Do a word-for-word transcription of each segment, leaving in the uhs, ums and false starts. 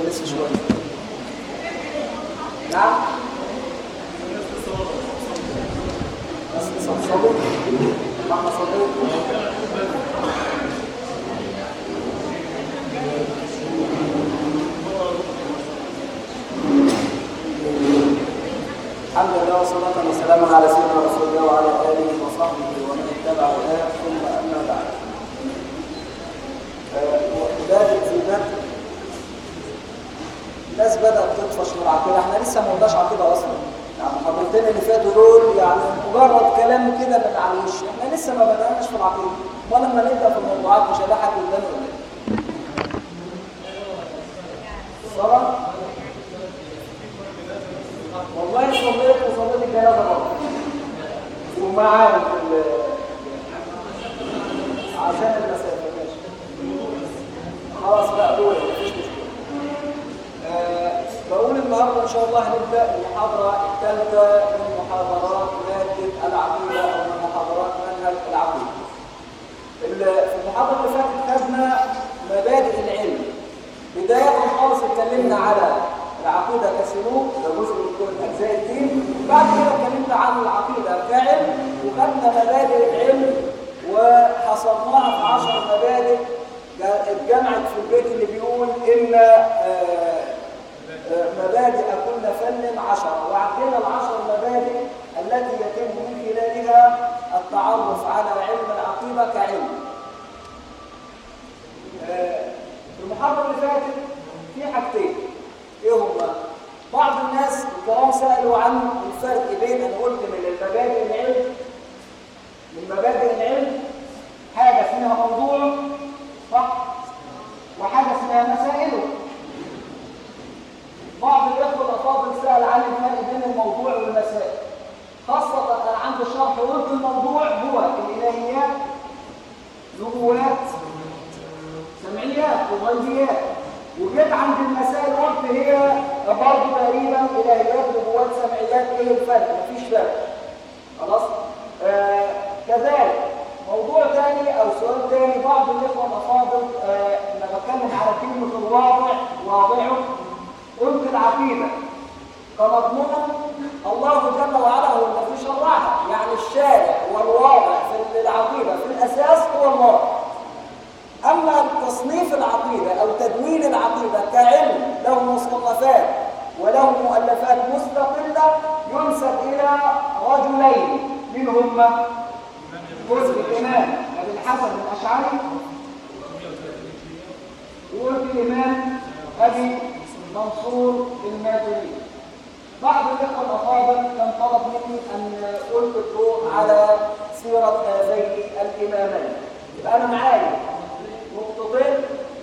لسه شويه. نعم بس صلوا ما صلوا. الحمد لله والصلاة والسلام على سيدنا رسول الله وعلى آله وصحبه ومن اتبع هداه ثم أما بعد. وبادئ في باب الناس بدأت تطفش من العقيدة، احنا لسه ما قلناش عقيدة أصلا. يعني المحاضرتين اللي فاتوا دول يعني مجرد كلام كده من على الوش، احنا لسه ما بدأناش في العقيدة، ولما نبدأ في الموضوعات مش هلاقي حد قدامي ولا ايه؟ الصلاة؟ والله صليت وصليت الجنازة برضه ومعانا في عشان المسافة ماشي. خلاص بقى دول مفيش مشكلة. أه بقول النهارده إن شاء الله هنبدأ المحاضرة الثالثة من محاضرات مادة العقيدة أو من محاضرات منهج العقيدة. في المحاضرة اللي فاتت خدنا مبادئ العلم. بداية خالص اتكلمنا على العقيدة كسلوك، ده جزء من كل أجزاء الدين. بعد كده اتكلمنا عن العقيدة كعلم وخدنا مبادئ العلم وحصرناها في عشر مبادئ اتجمعت في البيت اللي بيقول إن مبادئ كل فن عشرة، وعندنا العشر مبادئ التي يتم من خلالها التعرف على علم العقيدة كعلم. في المحاضرة اللي فاتت في حاجتين، ايه هما؟ بعض الناس الكرام سألوا عن الفرق بين، انا قلت من المبادئ العلم من مبادئ العلم حاجة اسمها موضوع صح؟ وحاجة اسمها مسائله. بعض الإخوة الأفاضل سأل عن الفرق بين الموضوع والمسائل، خاصة أنا عند الشرح قلت الموضوع هو الإلهيات، نبوات، سمعيات وغيبيات، وجيت عند المسائل قلت هي برضه تقريبا إلهيات، نبوات، سمعيات. إيه الفرق؟ مفيش فرق. خلاص؟ آه كذلك موضوع ثاني أو سؤال ثاني، بعض الإخوة الأفاضل آه لما بتكلم على كلمة الواضع واضعه، قلت العقيدة كمضمون الله جل وعلا هو الذي شرعها، يعني الشارع والواضع في العقيدة في الأساس هو الله. أما تصنيف العقيدة أو تدوين العقيدة كعلم له مصنفات وله مؤلفات مستقلة ينسب إلى رجلين، منهم جزء الإمام أبي الحسن الأشعري والإمام أبي منصور الماتريدي. بعض الإخوة الأفاضل كان طلب مني أن ألقي الضوء على سيرة هذين الإمامين. يبقى أنا معايا نقطتين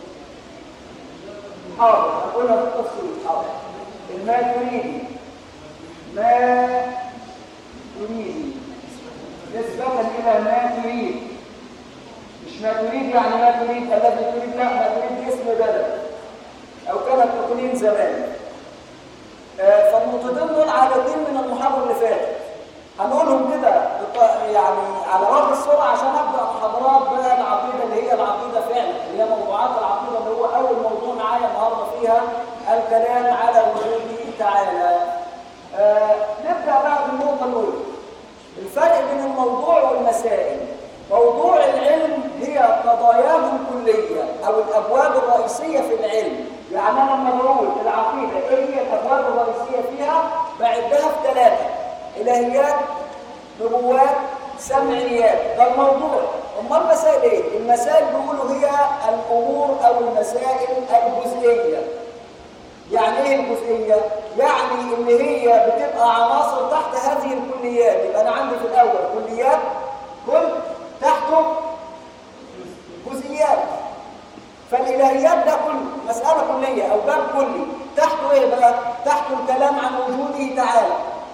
حاضر أقولها بالتفصيل. حاضر. الماتريدي ما تريد نسبة إلى ما تريد، مش ما تريد يعني ما تريد الذي تريد، لا، ما تريد اسم بدل أو كانت تقولين زمان. آه فالنقطتين دول عددين من المحاضرة اللي فاتت هنقولهم كده يعني على وجه السرعة عشان أبدأ محاضرات بقى العقيدة اللي هي العقيدة فعلا، اللي هي موضوعات العقيدة، اللي هو أول موضوع معايا النهارده فيها الكلام على وجوده تعالى. آه نبدأ بقى بالنقطة الأولى، الفرق بين الموضوع والمسائل. موضوع العلم هي قضاياه الكلية أو الأبواب الرئيسية في العلم. يعني أنا لما بقول العقيدة إيه هي الأبواب الرئيسية فيها بعدها في ثلاثة: إلهيات، نبوات، سمعيات. ده الموضوع. أما المسائل إيه؟ المسائل بيقولوا هي الأمور أو المسائل الجزئية. يعني إيه الجزئية؟ يعني إن هي بتبقى عناصر تحت هذه الكليات. يبقى أنا عندي في الأول كليات، كل تحته جزئيات. فالإلهيات ده كل مسألة كلية أو باب كلي، تحته إيه بقى؟ تحته الكلام عن وجوده تعالى،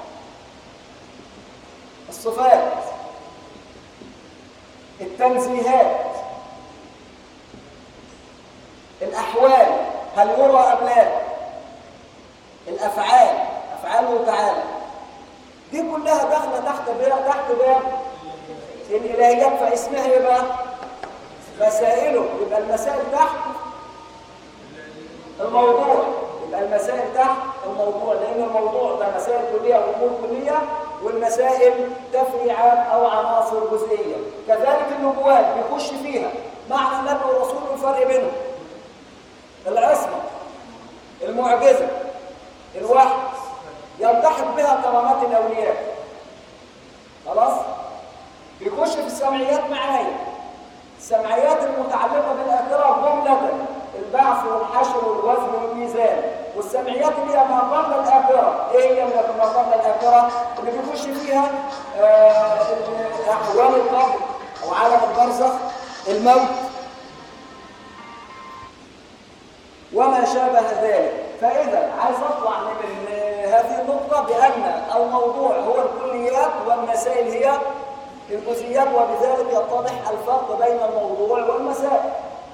الصفات، التنزيهات، الأحوال، هل يرى أم لا، الأفعال، أفعاله تعالى. دي كلها داخلة تحت باب تحت باب الإلهيات. فاسمها إيه بقى؟ مسائله. يبقى المسائل تحت الموضوع. المسائل تحت الموضوع، لأن الموضوع ده مسائل كلية وأمور كلية، والمسائل تفريعات أو عناصر جزئية. كذلك النبوات بيخش فيها معنى النبي والرسول والفرق بينهم، العصمة، المعجزة، الوحي، يلتحق بها كرامات الأولياء. خلاص؟ بيخش في السمعيات معايا، السمعيات المتعلقة بالآخرة جملة، البعث والحشر والوزن والميزان، والسمعيات اللي هي ما قبل الآخرة. إيه هي اللي ما قبل الآخرة؟ اللي بيخش فيها آه أحوال القبر أو عالم البرزخ، الموت وما شابه ذلك. فإذا عايز أطلع من هذه النقطة بأن الموضوع هو الكليات والمسائل هي الجزئيات، وبذلك يتضح الفرق بين الموضوع والمسائل.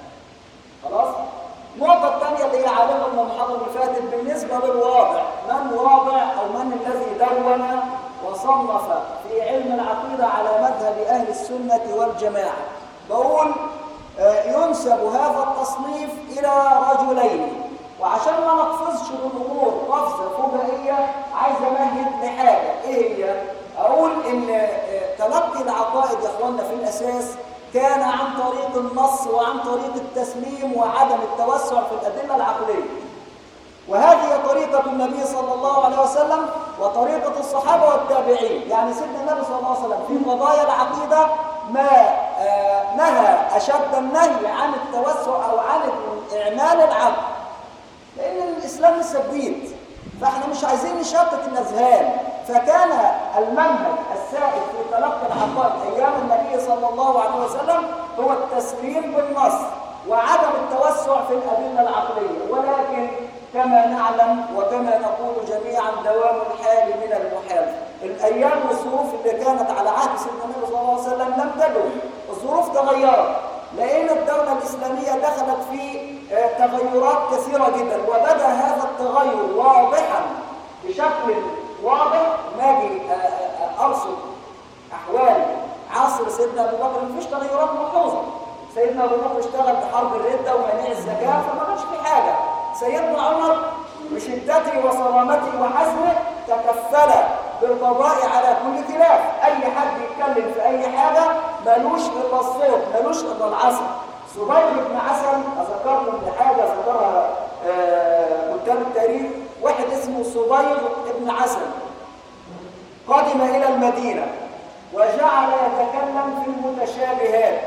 خلاص؟ النقطة الثانية اللي هي عالقة من المحاضرة اللي فاتت بالنسبة للواضع، من واضع أو من الذي دون وصنف في علم العقيدة على مذهب أهل السنة والجماعة؟ بقول ينسب هذا التصنيف إلى رجلين، وعشان ما نقفزش الأمور قفزة فجائية عايز أمهد لحاجة. إيه هي؟ أقول إن تلقي العقائد يا إخواننا في الأساس كان عن طريق النص وعن طريق التسليم وعدم التوسع في الأدلة العقلية، وهذه طريقة النبي صلى الله عليه وسلم وطريقة الصحابة والتابعين. يعني سيدنا النبي صلى الله عليه وسلم في قضايا العقيدة ما آه نهى أشد النهي عن التوسع أو عن إعمال العقل، لأن الإسلام لسه جديد، فإحنا مش عايزين نشتت الأذهان. فكان المنهج السائد في تلقي العقائد أيام النبي صلى الله عليه وسلم هو التسليم بالنص وعدم التوسع في الأدلة العقلية. ولكن كما نعلم وكما نقول جميعا دوام الحال من المحال. الأيام والظروف اللي كانت على عهد سيدنا النبي صلى الله عليه وسلم لم تدم، الظروف تغيرت، لأن الدولة الإسلامية دخلت في تغيرات كثيرة جدا، وبدأ هذا التغير واضحا بشكل واضح. ناجي أرصد أحوال عصر سيدنا أبو بكر مفيش تغيرات ملحوظة. سيدنا أبو بكر اشتغل بحرب الردة ومنع الزكاة فما كانش في حاجة. سيدنا عمر بشدته وصرامته وحزمه تكفل بالقضاء على كل خلاف. أي حد يتكلم في أي حاجة ملوش إلا الصوت، ملوش إلا العصا. صبيغ بن عسل أذكركم بحاجة ذكرها كتاب التاريخ، واحد اسمه صبيغ بن عسل قدم إلى المدينة وجعل يتكلم في المتشابهات.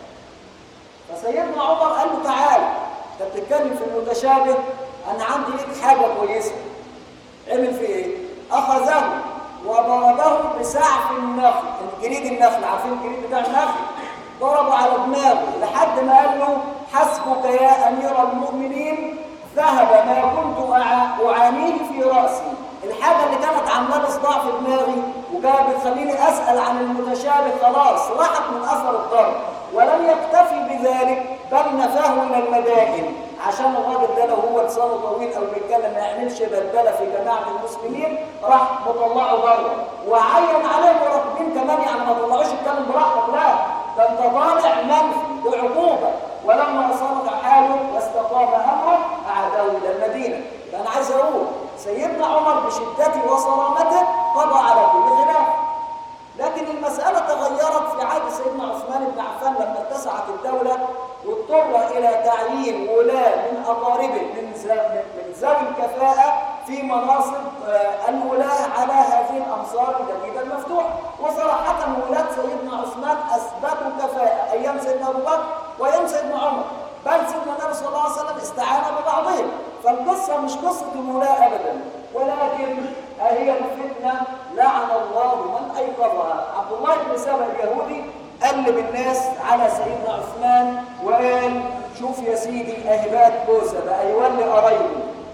فسيدنا عمر قال له تعال انت بتتكلم في المتشابه، انا عندي ليك حاجه كويسه. عمل في ايه؟ اخذه وضربه بسعف النخل، جريد النخل، عارفين الجريد بتاع النخل؟ ضربه على دماغه لحد ما قال له حسبك يا امير المؤمنين، ذهب ما كنت اعانيه في راسي. الحاجه اللي كانت عامله لي صداع في دماغي وكانت بتخليني اسال عن المتشابه خلاص راحت من اثر الضرب. ولم يكتفي بذلك بل نفاه الى المدائن، عشان الراجل ده لو هو لسانه طويل او بيتكلم ما يعملش بلبله في جماعه المسلمين، راح مطلعه بره وعين عليه مراقبين كمان، يعني ما طلعوش يتكلم براحتك، لا ده انت طالع منفي بعقوبه. ولما صلح حاله واستقام امره اعاده الى المدينه. انا عايز اقول سيدنا عمر بشدته وصرامته قضى على كل خلاف. لكن المسألة تغيرت في عهد سيدنا عثمان بن عفان لما اتسعت الدولة واضطر إلى تعيين ولاة من أقاربه من من ذوي الكفاءة في مناصب الولاة على هذه الأمصار الجديدة المفتوحة. وصراحة ولاة سيدنا عثمان أثبتوا كفاءة أيام سيدنا أبو بكر وأيام سيدنا عمر، بل سيدنا النبي صلى الله عليه وسلم استعان ببعضهم. فالقصة مش قصة الولاة أبدا، ولكن هي الفتنة لعن الله من أيقظها. عبد الله بن سبأ اليهودي قلب الناس على سيدنا عثمان وقال شوف يا سيدي أهبات بوسة بقى يولي قرايبه.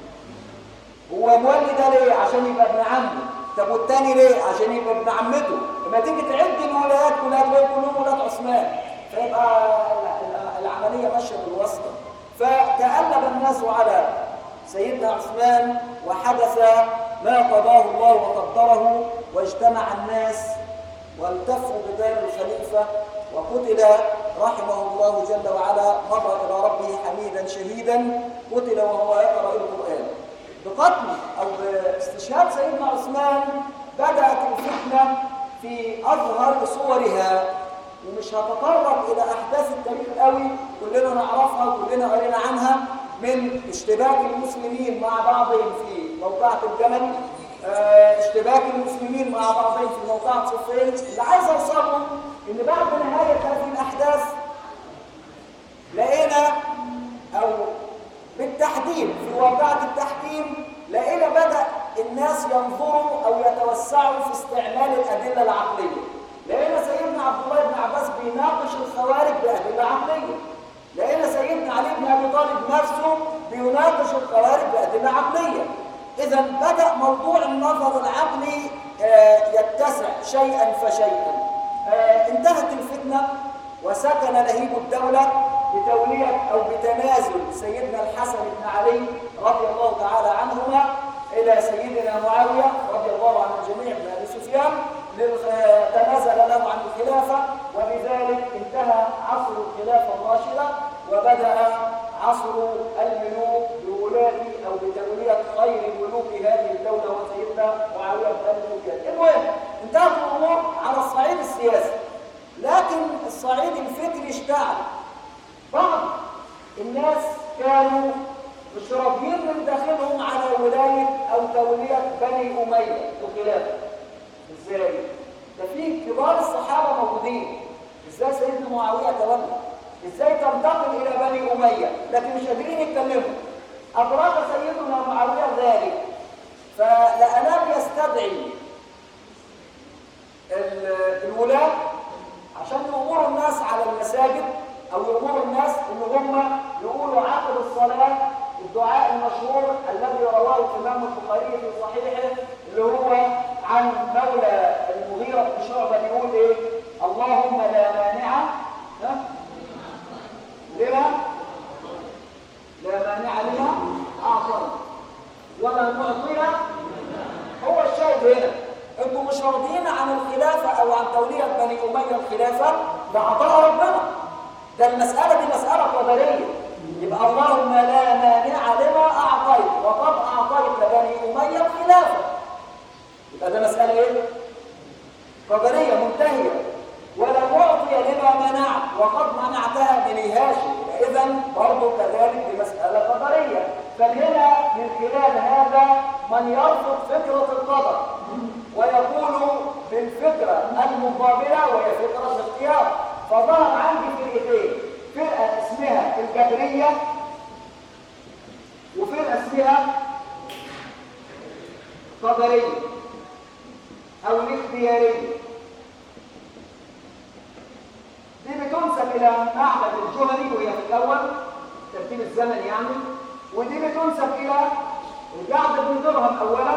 هو مولي ده ليه؟ عشان يبقى ابن عمه. طب والتاني ليه؟ عشان يبقى ابن عمته. لما تيجي تعد الولايات كلها تلاقي كلهم ولاد عثمان، فيبقى العملية ماشية بالواسطة. فتقلب الناس على سيدنا عثمان وحدث ما قضاه الله وقدره، واجتمع الناس والتفوا بدار الخليفة وقتل رحمه الله جل وعلا، مضى إلى ربه حميدا شهيدا، قتل وهو يقرأ القرآن. بقتل أو باستشهاد سيدنا عثمان بدأت الفتنة في أظهر صورها. ومش هتطرق إلى أحداث التاريخ قوي، كلنا نعرفها كلنا قرينا عنها، من اشتباك المسلمين مع بعضهم في موقعة الجمل، اه اشتباك المسلمين مع بعضهم في موقعة صفين. اللي عايز أوصله إن بعد نهاية هذه الأحداث لقينا، أو بالتحديد في واقعة التحكيم، لقينا بدأ الناس ينظروا أو يتوسعوا في استعمال الأدلة العقلية. لقينا سيدنا عبد الله بن عباس بيناقش الخوارج بأدلة عقلية. لقينا سيدنا علي بن أبي طالب نفسه بيناقش الخوارج بأدلة عقلية. إذا بدأ موضوع النظر العقلي يتسع شيئا فشيئا. انتهت الفتنة وسكن لهيب الدولة بتولية أو بتنازل سيدنا الحسن بن علي رضي الله تعالى عنهما إلى سيدنا معاوية رضي الله عن الجميع بن أبي سفيان، تنازل له عن الخلافة، وبذلك انتهى عصر الخلافة الراشدة وبدأ عصر الملوك بولاة أو بتولية خير ملوك هذه الدولة وسيدنا معاوية بن أبي سفيان. المهم انتهت الأمور على الصعيد السياسي، لكن الصعيد الفكري اشتعل. بعض الناس كانوا مش راضيين من داخلهم على ولاية أو تولية بني أمية الخلافة. ازاي؟ ده في كبار الصحابة موجودين، ازاي سيدنا معاوية تولى؟ ازاي تنتقل إلى بني أمية؟ لكن مش قادرين يتكلموا. أدرك سيدنا معاوية ذلك، فلأنام يستدعي الولاة عشان يأمروا الناس على المساجد، أو يأمروا الناس إن هم يقولوا عقب الصلاة الدعاء المشهور الذي رواه الإمام البخاري في صحيحه، اللي هو عن مولى المغيرة بن شعبة، يقول إيه؟ اللهم لا مانع لما لا مانع لما أعطيت ولا معطي. هو الشاهد هنا، انتم مش راضيين عن الخلافة أو عن تولية بني أمية الخلافة، ده عطاء ربنا. ده المسألة دي مسألة قدرية. يبقى اللهم لا مانع لما أعطيت وقد أعطيت بني أمية الخلافة، يبقى ده مسألة إيه؟ قدرية منتهية. ولا معطي لما منعت وقد منعتها بني هاشم، إذا برضه كذلك دي مسألة قدرية. فهنا من خلال هذا من يرفض فكرة القدر ويقول بالفكرة المقابلة وهي فكرة الاختيار. فظهر عندي فرقتين، فرقة اسمها الجبرية وفرقة اسمها قدرية أو الاختيارية. دي بتنسب إلى معبد الجهني وهي في الأول ترتيب الزمن يعني، ودي بتنسب إلى الجعد بن درهم أولا،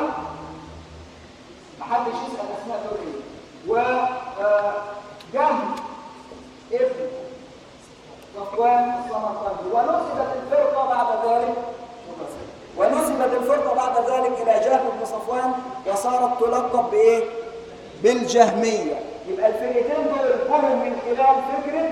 محدش يسأل أسماء دول وجهم ابن صفوان السمرقندي. ونسبت الفرقة بعد ذلك ونسبت الفرقة بعد ذلك إلى جهم بن صفوان وصارت تلقب بإيه؟ بالجهمية. يبقى الفرقتين دول جم من خلال فكرة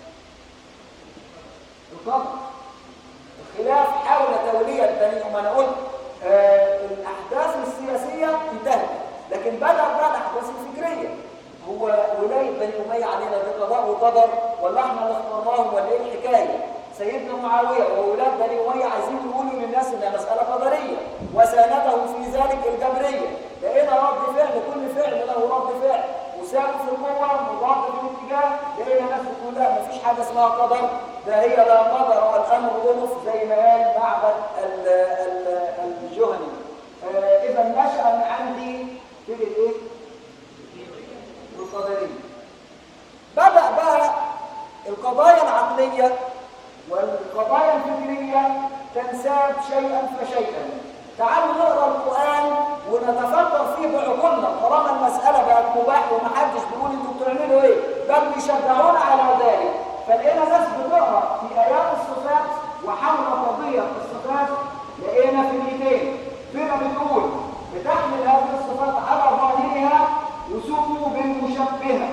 القدر. الخلاف حول تولية بني أمية، أنا قلت آه الأحداث السياسية انتهت، لكن بدأت بقى الأحداث الفكرية. هو ولاية بني أمية علينا ده قضاء وقدر ولا احنا اللي اخترناهم ولا ايه الحكاية؟ سيدنا معاوية وولاد بني أمية عايزين يقولوا للناس انها مسألة قدرية، وساندهم في ذلك الجبرية. لقينا رد فعل، كل فعل له رد فعل، وساقوا في القوة مضاد في الاتجاه. لقينا ناس بتقول لا مفيش حاجة اسمها قدر، ده هي لا قدر والأمر أنف زي ما قال معبد الجهني. آه إذا نشأ من عندي فكرة إيه؟ القدرية. بدأ بقى القضايا العقلية والقضايا الفكرية تنساب شيئا فشيئا. تعالوا نقرأ القرآن ونتفكر فيه بعقولنا، طالما المسألة بقت مباح ومحدش بيقول انتوا بتعملوا ايه، بل بيشجعونا على ذلك. فلقينا ناس بتقرأ في آيات الصفات وحول قضية الصفات، لقينا فرقتين، فرقة بتقول بتحمل هذه الصفات على ظاهرها وسموا بالمشبهة،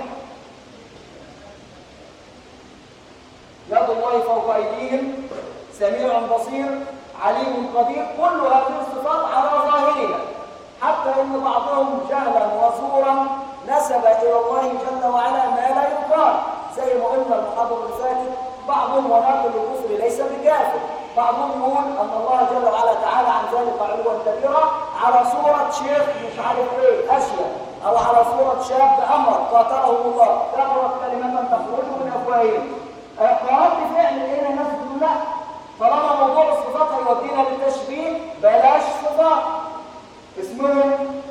يد الله فوق أيديهم سميع بصير، عليم قدير، كل هذه الصفات على ظاهرها، حتى ان بعضهم جهلا وزورا نسب الى الله جل وعلا ما لا يقال، زي ما قلنا المحاضره اللي فاتت، بعضهم وناقل الكفر ليس بكافر، بعضهم يقول ان الله جل وعلا تعالى عن ذلك علوا كبيرا على صوره شيخ مش عارف ايه اشياء، او على صوره شاب امر قاتله الله كبرت كلمه تخرج من افواههم. فرد فعل هنا ناس تقول لا، طالما موضوع الصفات هيودينا للتشبيه بلاش صفات. اسمهم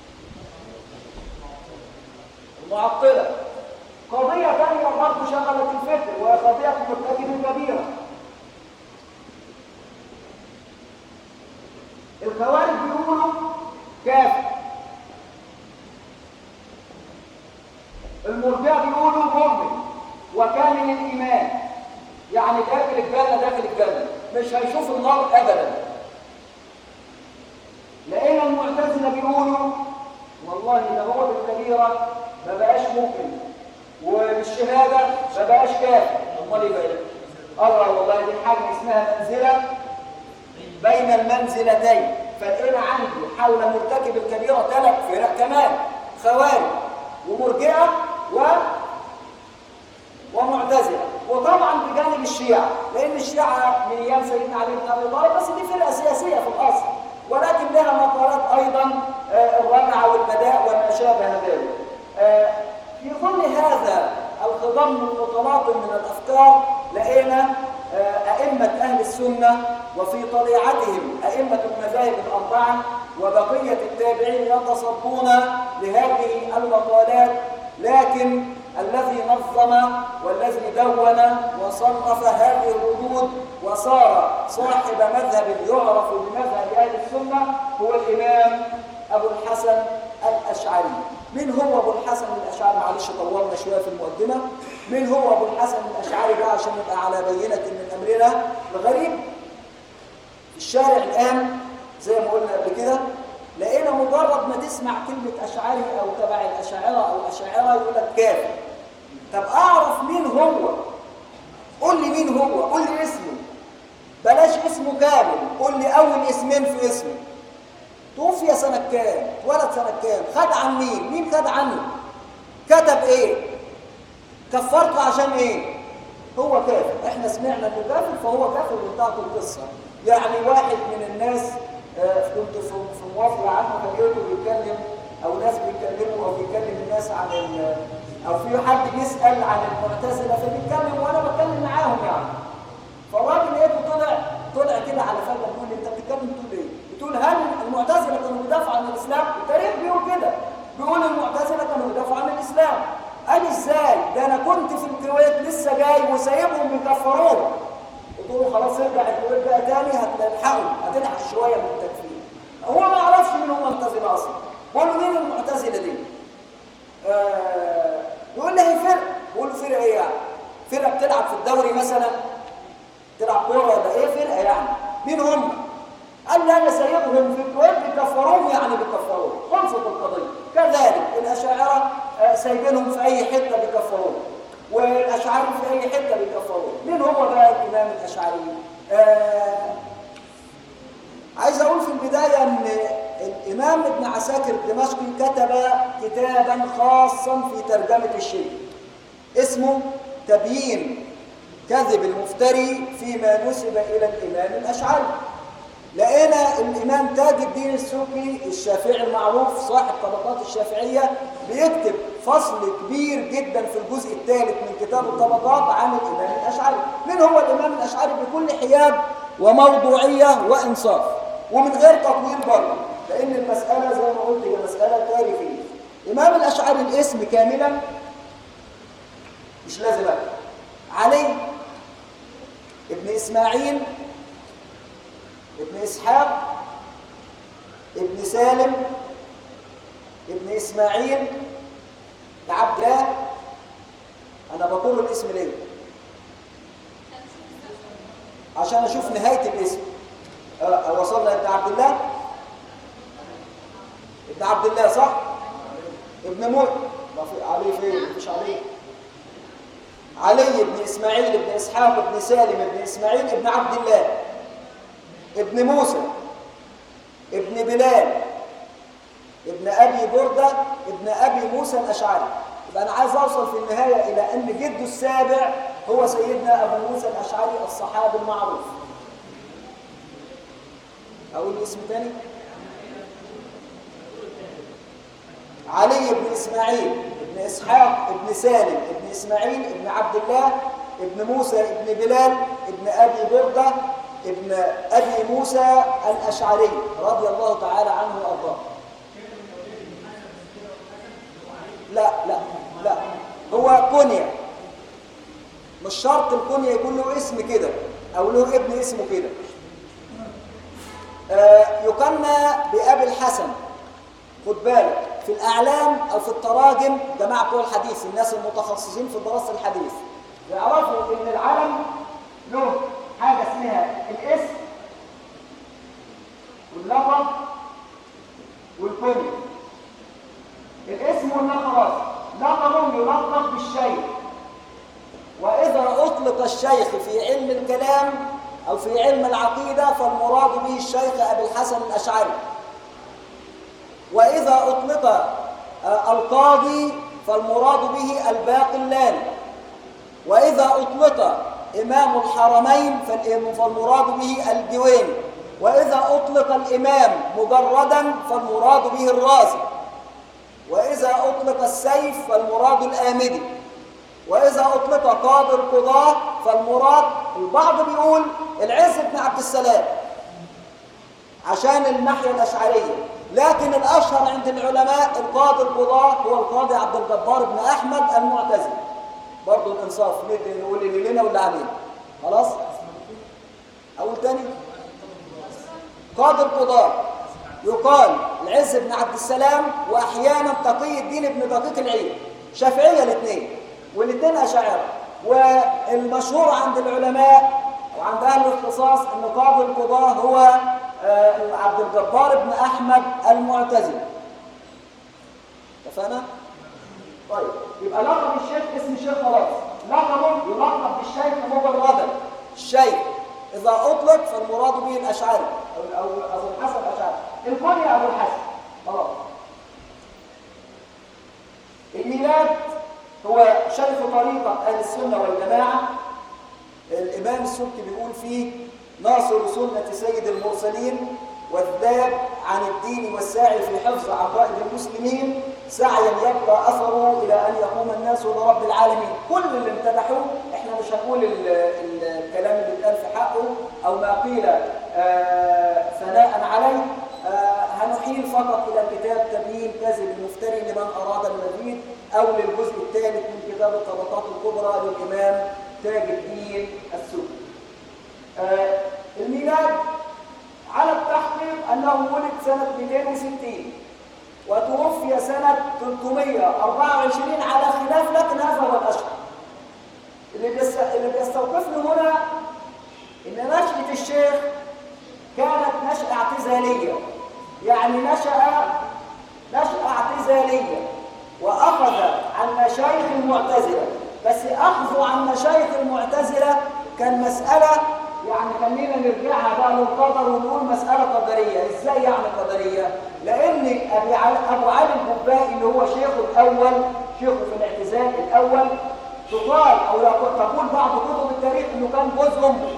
المعطله. قضيه ثانيه برضه شغلت الفكر، وهي قضيه مرتكب كبيره. الخوارج بيقولوا كافر، المرجئه بيقولوا مؤمن وكامل الايمان، يعني داخل الجنه داخل الجنه مش هيشوف النار ابدا. لقينا المعتزله بيقولوا والله ده هو بالكبيره ما بقاش مؤمن، وبالشهاده ما بقاش كافر، امال ايه بقى؟ الله والله دي حاجه اسمها منزله بين المنزلتين. فلقينا عندي حول مرتكب الكبيره ثلاث فرق كمان، خوارج ومرجئه و ومعتزله، وطبعا بجانب الشيعه، لان الشيعه من ايام سيدنا علي بن ابي طالب، بس دي فرقه سياسيه في الاصل، ولكن لها مقالات ايضا الرجعه والبداء وما شابه ذلك. في ظل هذا الخضم المتلاطم من الافكار لقينا ائمه اهل السنه وفي طليعتهم ائمه المذاهب الاربعه وبقيه التابعين يتصدون لهذه المقالات، لكن الذي نظم والذي دون وصنف هذه الردود وصار صاحب مذهب يعرف بمذهب اهل السنه هو الامام ابو الحسن الاشعري. من هو ابو الحسن الاشعري؟ معلش طولنا شويه في المقدمه. من هو ابو الحسن الاشعري ده عشان نبقى على بينه من امرنا الغريب؟ في الشارع الان زي ما قلنا قبل كده لقينا مجرد ما تسمع كلمه اشعري او تبع الاشاعره او اشاعره يقول لك كافر. طب اعرف مين هو؟ قول لي مين هو، قول لي اسمه، بلاش اسمه كامل، قول لي اول اسمين في اسمه. توفي سنه كام؟ اتولد سنه كام؟ خد عن مين؟ مين خد عنه؟ كتب ايه؟ كفرته عشان ايه؟ هو كافر. احنا سمعنا انه كافر فهو كافر وانتهت القصه. يعني واحد من الناس آه كنت في مواصله عنه فلقيته بيتكلم او ناس بيتكلموا او بيتكلم الناس عن او في حد بيسال عن المعتزله فبيتكلم وانا بتكلم معاهم يعني. فالراجل لقيته طلع طلع كده على فجاه بيقول لي انت بتتكلم بتقول ايه؟ بتقول هل المعتزله كانوا بيدافعوا عن الاسلام؟ التاريخ بيقول كده، بيقول المعتزله كانوا بيدافعوا عن الاسلام. قال ازاي؟ ده انا كنت في الكويت لسه جاي وسايبهم بيكفروه. قلت له خلاص ارجع الكويت بقى تاني هتلحقوا هتلحق شويه من التكفير. هو ما يعرفش مين هم المعتزله اصلا. بقول له مين المعتزله دي؟ آه يقول لي هي فرقه. بقول له فرقه ايه يعني؟ فرقه بتلعب في الدوري مثلا؟ تلعب كوره ولا ايه فرقه يعني؟ مين هم؟ قال لي انا سايبهم في الكويت بيكفروهم يعني بيكفروهم. خلصت القضيه. كذلك الاشاعره سايبينهم في اي حته بيكفروهم، والاشعري في اي حته بيكفروهم. مين هو بقى الامام الاشعري؟ آه عايز اقول في البدايه ان الامام ابن عساكر الدمشقي كتب كتابا خاصا في ترجمه الشيخ اسمه تبيين كذب المفتري فيما نسب الى الامام الاشعري. لقينا الامام تاج الدين السوقي الشافعي المعروف صاحب طبقات الشافعيه بيكتب فصل كبير جدا في الجزء الثالث من كتاب الطبقات عن الامام الاشعري. من هو الامام الاشعري بكل حياد وموضوعيه وانصاف ومن غير تطويل برضه، لان المساله زي ما قلت هي مساله تاريخيه. الامام الاشعري الاسم كاملا مش لازم أكتب. علي ابن اسماعيل ابن اسحاق ابن سالم ابن اسماعيل عبد الله. انا بقول الاسم ليه؟ عشان اشوف نهايه الاسم. أه وصلنا ابن عبد الله ابن عبد الله صح؟ ابن موت علي فين؟ مش علي. علي ابن اسماعيل ابن اسحاق ابن سالم ابن اسماعيل ابن عبد الله ابن موسى ابن بلال ابن أبي بردة ابن أبي موسى الأشعري. يبقى أنا عايز أوصل في النهاية إلى أن جده السابع هو سيدنا أبو موسى الأشعري الصحابي المعروف. أقول اسم تاني؟ علي بن إسماعيل ابن إسحاق ابن سالم ابن إسماعيل ابن عبد الله ابن موسى ابن بلال ابن أبي بردة ابن أبي موسى الأشعري رضي الله تعالى عنه وأرضاه. لا لا لا هو كنية، مش شرط الكنية يكون له اسم كده أو له ابن اسمه كده. آه يكنى بأبي الحسن. خد بالك في الأعلام أو في التراجم جماعة بتوع الحديث الناس المتخصصين في دراسة الحديث يعرفوا إن العلم له حاجة اسمها الاسم واللقب والكنية. الاسم واللقب لقب يلقب بالشيخ، وإذا أطلق الشيخ في علم الكلام أو في علم العقيدة فالمراد به الشيخ أبي الحسن الأشعري. وإذا أطلق القاضي فالمراد به الباقلاني. وإذا أطلق إمام الحرمين فالمراد به الديواني. وإذا أطلق الإمام مجردا فالمراد به الرازي. وإذا أطلق السيف فالمراد الآمدي. وإذا أطلق قاضي القضاة فالمراد البعض بيقول العز بن عبد السلام عشان الناحية الأشعرية، لكن الأشهر عند العلماء القاضي القضاة هو القاضي عبد الجبار بن أحمد المعتزلي. برضه الإنصاف نقول اللي لنا واللي علينا. خلاص؟ أقول تاني؟ قاضي القضاة يقال العز بن عبد السلام وأحيانا تقي الدين بن دقيق العيد. شافعية الاثنين والاثنين أشاعرة. والمشهور عند العلماء وعند أهل الاختصاص أن قاضي القضاة هو عبد الجبار بن أحمد المعتزلي. اتفقنا؟ طيب يبقى لقب الشيخ اسم الشيخ خلاص. لقبه يلقب بالشيخ مجردا. الشيخ إذا أطلق فالمراد به الأشعري أو أبو الحسن الأشعري. الكنية أبو الحسن خلاص. الميلاد هو شرف طريقة أهل السنة والجماعة. الإمام السبكي بيقول فيه ناصر سنة سيد المرسلين والذاب عن الدين والساعي في حفظ عقائد المسلمين سعيا يبقى أثره إلى أن يقوم الناس لرب العالمين. كل اللي امتدحوه احنا مش هنقول الكلام اللي اتقال في حقه أو ما قيل آه ثناء عليه. آه هنحيل فقط إلى كتاب تبيين كذب المفتري لمن أراد المزيد أو للجزء الثالث من كتاب الطبقات الكبرى للإمام تاج الدين السبكي. آه الميلاد على التحقيق أنه ولد سنة مئتين وستين وتوفي سنة ثلاثمئة وأربعة وعشرين على خلاف، لكن هذا هو الأشهر. اللي, بيست... اللي بيستوقفني هنا إن نشأة الشيخ كانت نشأة اعتزالية، يعني نشأ نشأة اعتزالية وأخذ عن مشايخ المعتزلة. بس أخذه عن مشايخ المعتزلة كان مسألة يعني خلينا نرجعها بقى للقدر ونقول مسألة قدرية. إزاي يعني قدرية؟ لأن أبي علي أبو علي الجبائي اللي هو شيخه الأول، شيخه في الاعتزال الأول، تقال أو تقول بعض كتب التاريخ إنه كان جوز أمه.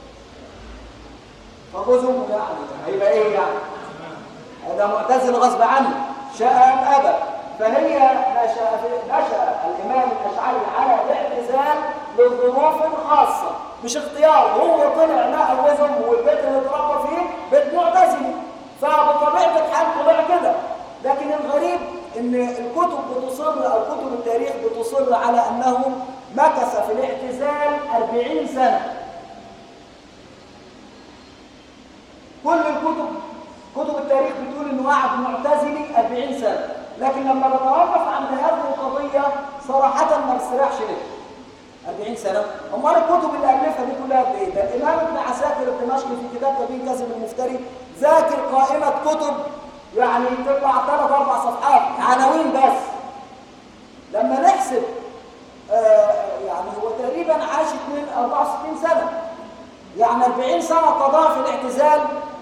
فجوز أمه يعني هيبقى إيه يعني؟ هذا معتزل غصب عنه شاء أم أبى. فهي نشأ نشأ الإمام الأشعري على الاعتزال لظروف خاصة مش اختيار. هو طلع لقى جوز أمه والبيت اللي اتربى فيه بيت معتزلي، فبطبيعة الحال طلع كده. لكن الغريب إن الكتب بتصر أو كتب التاريخ بتصر على أنه مكث في الاعتزال أربعين سنة. كل الكتب كتب التاريخ بتقول إنه قعد معتزلي أربعين سنة، لكن لما بتوقف عند هذه القضية صراحة ما بستريحش ليه. أربعين سنة؟ أمال الكتب اللي ألفها دي كلها قد إيه؟ ده الإمام ابن عساكر الدمشقي في كتاب تبيين كذب المفتري ذاكر قائمة كتب يعني تطلع ثلاث أربع صفحات عناوين بس. لما نحسب آه يعني هو تقريبا عاش أربعة وستين سنة، يعني أربعين سنة قضاء في الاعتزال،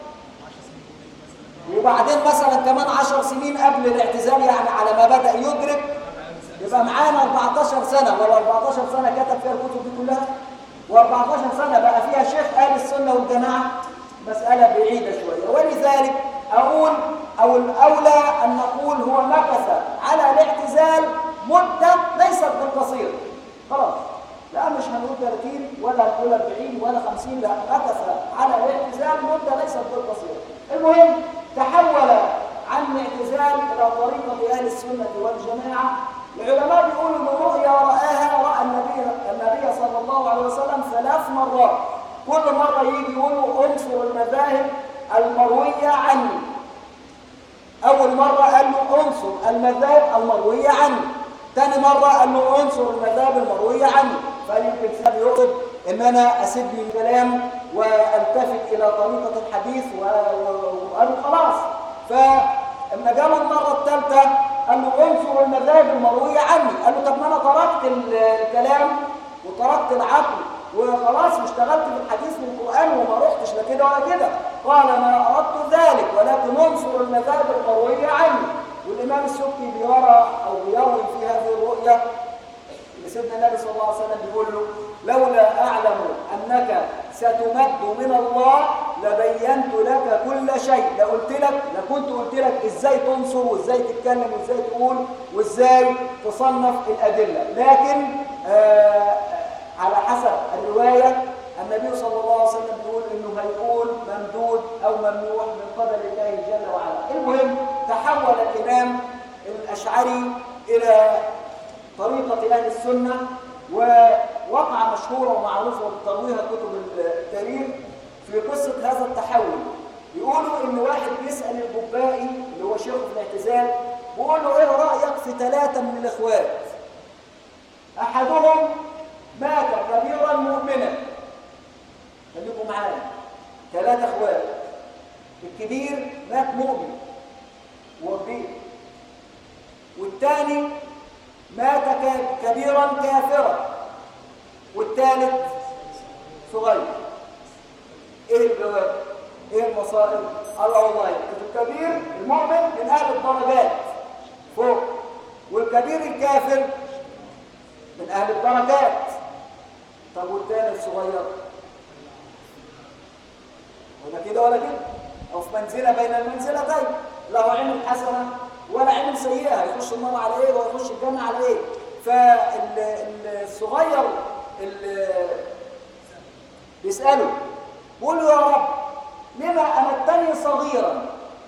وبعدين مثلا كمان عشر سنين قبل الاعتزال، يعني على ما بدأ يدرك يبقى معانا أربعتاشر سنة، ولا أربعتاشر سنة كتب فيها الكتب دي كلها، و14 سنة بقى فيها شيخ أهل السنة والجماعة. مسألة بعيدة شوية. ولذلك أقول أو الأولى أن نقول هو مكث على الاعتزال مدة ليست بالقصيرة. خلاص، لا مش هنقول ثلاثين ولا هنقول أربعين ولا خمسين، لا، مكث على الاعتزال مدة ليست بالقصيرة. المهم تحول عن الاعتزال إلى طريقة أهل السنة والجماعة. العلماء بيقولوا إن رؤيا رآها رأى النبي النبي صلى الله عليه وسلم ثلاث مرات، كل مرة يجي يقولوا انصر المذاهب المروية عني. أول مرة قال له انصر المذاهب المروية عني، ثاني مرة قال له انصر المذاهب المروية عني. فيمكن سابق يقصد إن أنا أسيب لي الكلام والتفت إلى طريقة الحديث وقالوا خلاص. فلما جاء المرة الثالثة قال له انصر المذاهب المروية عني. قال له طب ما أنا تركت الكلام وتركت العقل وخلاص واشتغلت في الحديث والقرآن وما رحتش لا كده ولا كده. قال ما أردت ذلك، ولكن انصر المذاهب المروية عني. والإمام السبكي بيرى أو بيروي في هذه الرؤية سيدنا النبي صلى الله عليه وسلم بيقول له لولا أعلم أنك ستمد من الله لبينت لك كل شيء، لقلت لك لكنت قلت لك إزاي تنصر وإزاي تتكلم وإزاي تقول وإزاي تصنف الأدلة. لكن آه على حسب الرواية النبي صلى الله عليه وسلم بيقول إنه هيقول ممدود أو ممنوع من قدر الله جل وعلا. المهم تحول الإمام الأشعري إلى طريقة أهل السنة، ووقع مشهورة ومعروفة وبترويها كتب التاريخ في قصة هذا التحول. يقولوا إن واحد بيسأل الببائي اللي هو شيخ في الاعتزال، بيقول له إيه رأيك في ثلاثة من الإخوات؟ أحدهم مات كبيرا مؤمنا، خليكم معايا، ثلاثة إخوات، الكبير مات مؤمن وكبير، والثاني مات كبيرا كافرا، والثالث صغير. ايه الجواب؟ ايه المصائب؟ الله والله الكبير المؤمن من اهل الدرجات فوق، والكبير الكافر من اهل الدرجات. طب والثاني الصغير ولا كده ولا كده، او في منزله بين المنزلتين، لا هو عمل حسنه ولا عمل سيئه، يخش النار على ايه ويخش الجنه على ايه؟ فالصغير اللي بيساله بيقول له يا رب لما امتني صغيرا؟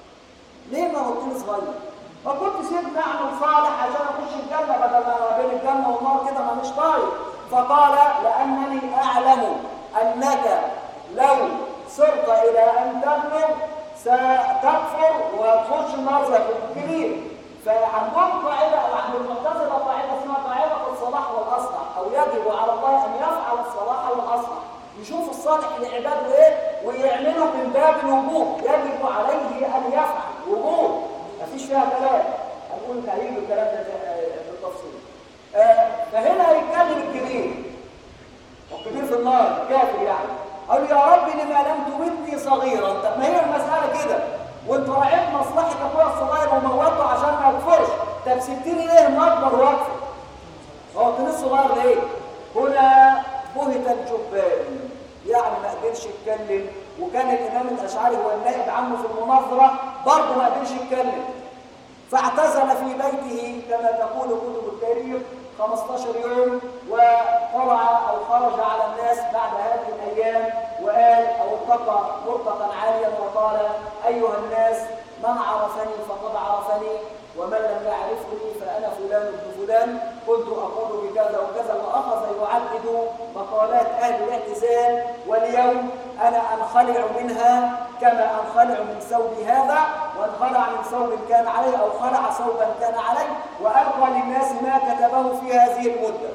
ليه ما قلتني صغير؟ ما كنت سيبني اعمل صالح عشان اخش الجنه بدل ما بين الجنه والنار كده مانيش طايق. فقال لانني اعلم انك لو صرت الى ان تبلغ ستكفر وتخش النار زي الكبير. فعندهم قاعده او عند المعتزله قاعده اسمها قاعده الصلاح والاصلح، او يجب على الله ان يفعل الصلاح والاصلح، يشوف الصالح لعباده ايه ويعمله من باب الوجوب، يجب عليه ان يفعل وجوب، مفيش فيها كلام. هنقول تعليل الكلام ده بالتفصيل. آه فهنا هيتكلم الكبير، والكبير في النار كافر يعني، قال يا رب لما لم تمتني صغيرا. طب ما هي المساله كده، وانت راعيت مصلحه اخويا الصغير وموته عشان ما يكفرش، طب سبتني ليه ما اكبر واكفر؟ هو كان الصغير ليه؟ هنا بهت الجبان، يعني ما قدرش يتكلم، وكان الامام الاشعري هو النائب عنه في المناظره برضه ما قدرش يتكلم، فاعتزل في بيته كما تقول كتب التاريخ خمستاشر يوم، وطلع او خرج على الناس بعد هذه الايام وقال او ارتقى مرتقا عاليا وقال ايها الناس من عرفني فقد عرفني ومن لم يعرفني فانا فلان ابن فلان، كنت اقول بكذا وكذا، واخذ يعدد مقالات اهل الاعتزال، واليوم انا انخلع منها كما انخلع من ثوب هذا، وانخلع من ثوب كان عليه او خلع ثوبا كان عليه، والقى للناس ما كتبه في هذه المده.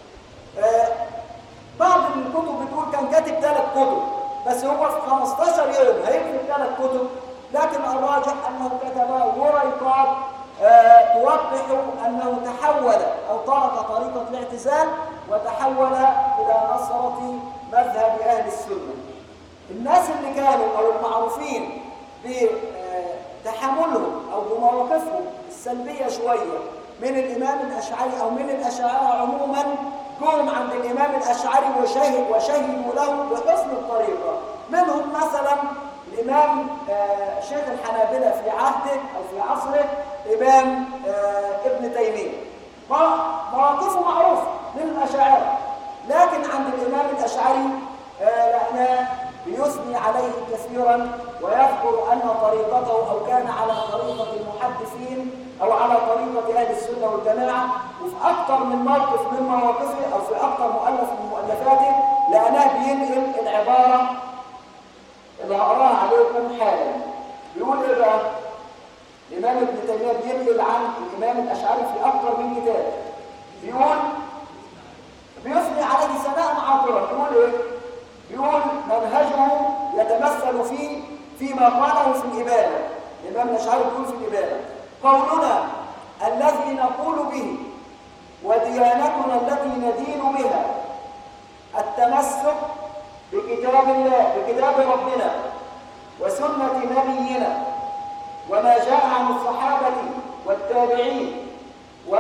آه بعض الكتب بتقول كان كاتب ثلاث كتب، بس هو في خمستاشر يوم هيكتب ثلاث كتب، لكن الراجح انه كتب وريقات آه توضح انه تحول او ترك طريقه الاعتزال وتحول الى نصره مذهب اهل السنه. الناس اللي كانوا أو المعروفين بتحاملهم أو بمواقفهم السلبية شوية من الإمام الأشعري أو من الأشاعرة عموما، جم عند الإمام الأشعري وشهد وشهدوا له بحسن الطريقة. منهم مثلا الإمام آه شيخ الحنابلة في عهده أو في عصره الإمام آه ابن تيمية، مواقفه معروفة من الأشاعرة، لكن عند الإمام الأشعري آه لأنه بيثني عليه كثيرا ويذكر أن طريقته أو كان على طريقة المحدثين أو على طريقة أهل السنة والجماعة. وفي أكثر من موقف من مواقفه أو في أكثر مؤلف من مؤلفاته لأنه بينقل العبارة اللي هقراها عليكم حالا. بيقول إيه بقى؟ الإمام ابن تيمية بينقل عن الإمام الأشعري في أكثر من كتاب. بيقول بيثني عليه ثناء عاطرا. بيقول إيه؟ بيقول منهجه يتمثل فيه فيما قاله في الإبانة. الإمام الأشعري بيقول في الإبانة: قولنا الذي نقول به وديانتنا التي ندين بها التمسك بكتاب الله بكتاب ربنا وسنة نبينا وما جاء عن الصحابة والتابعين، و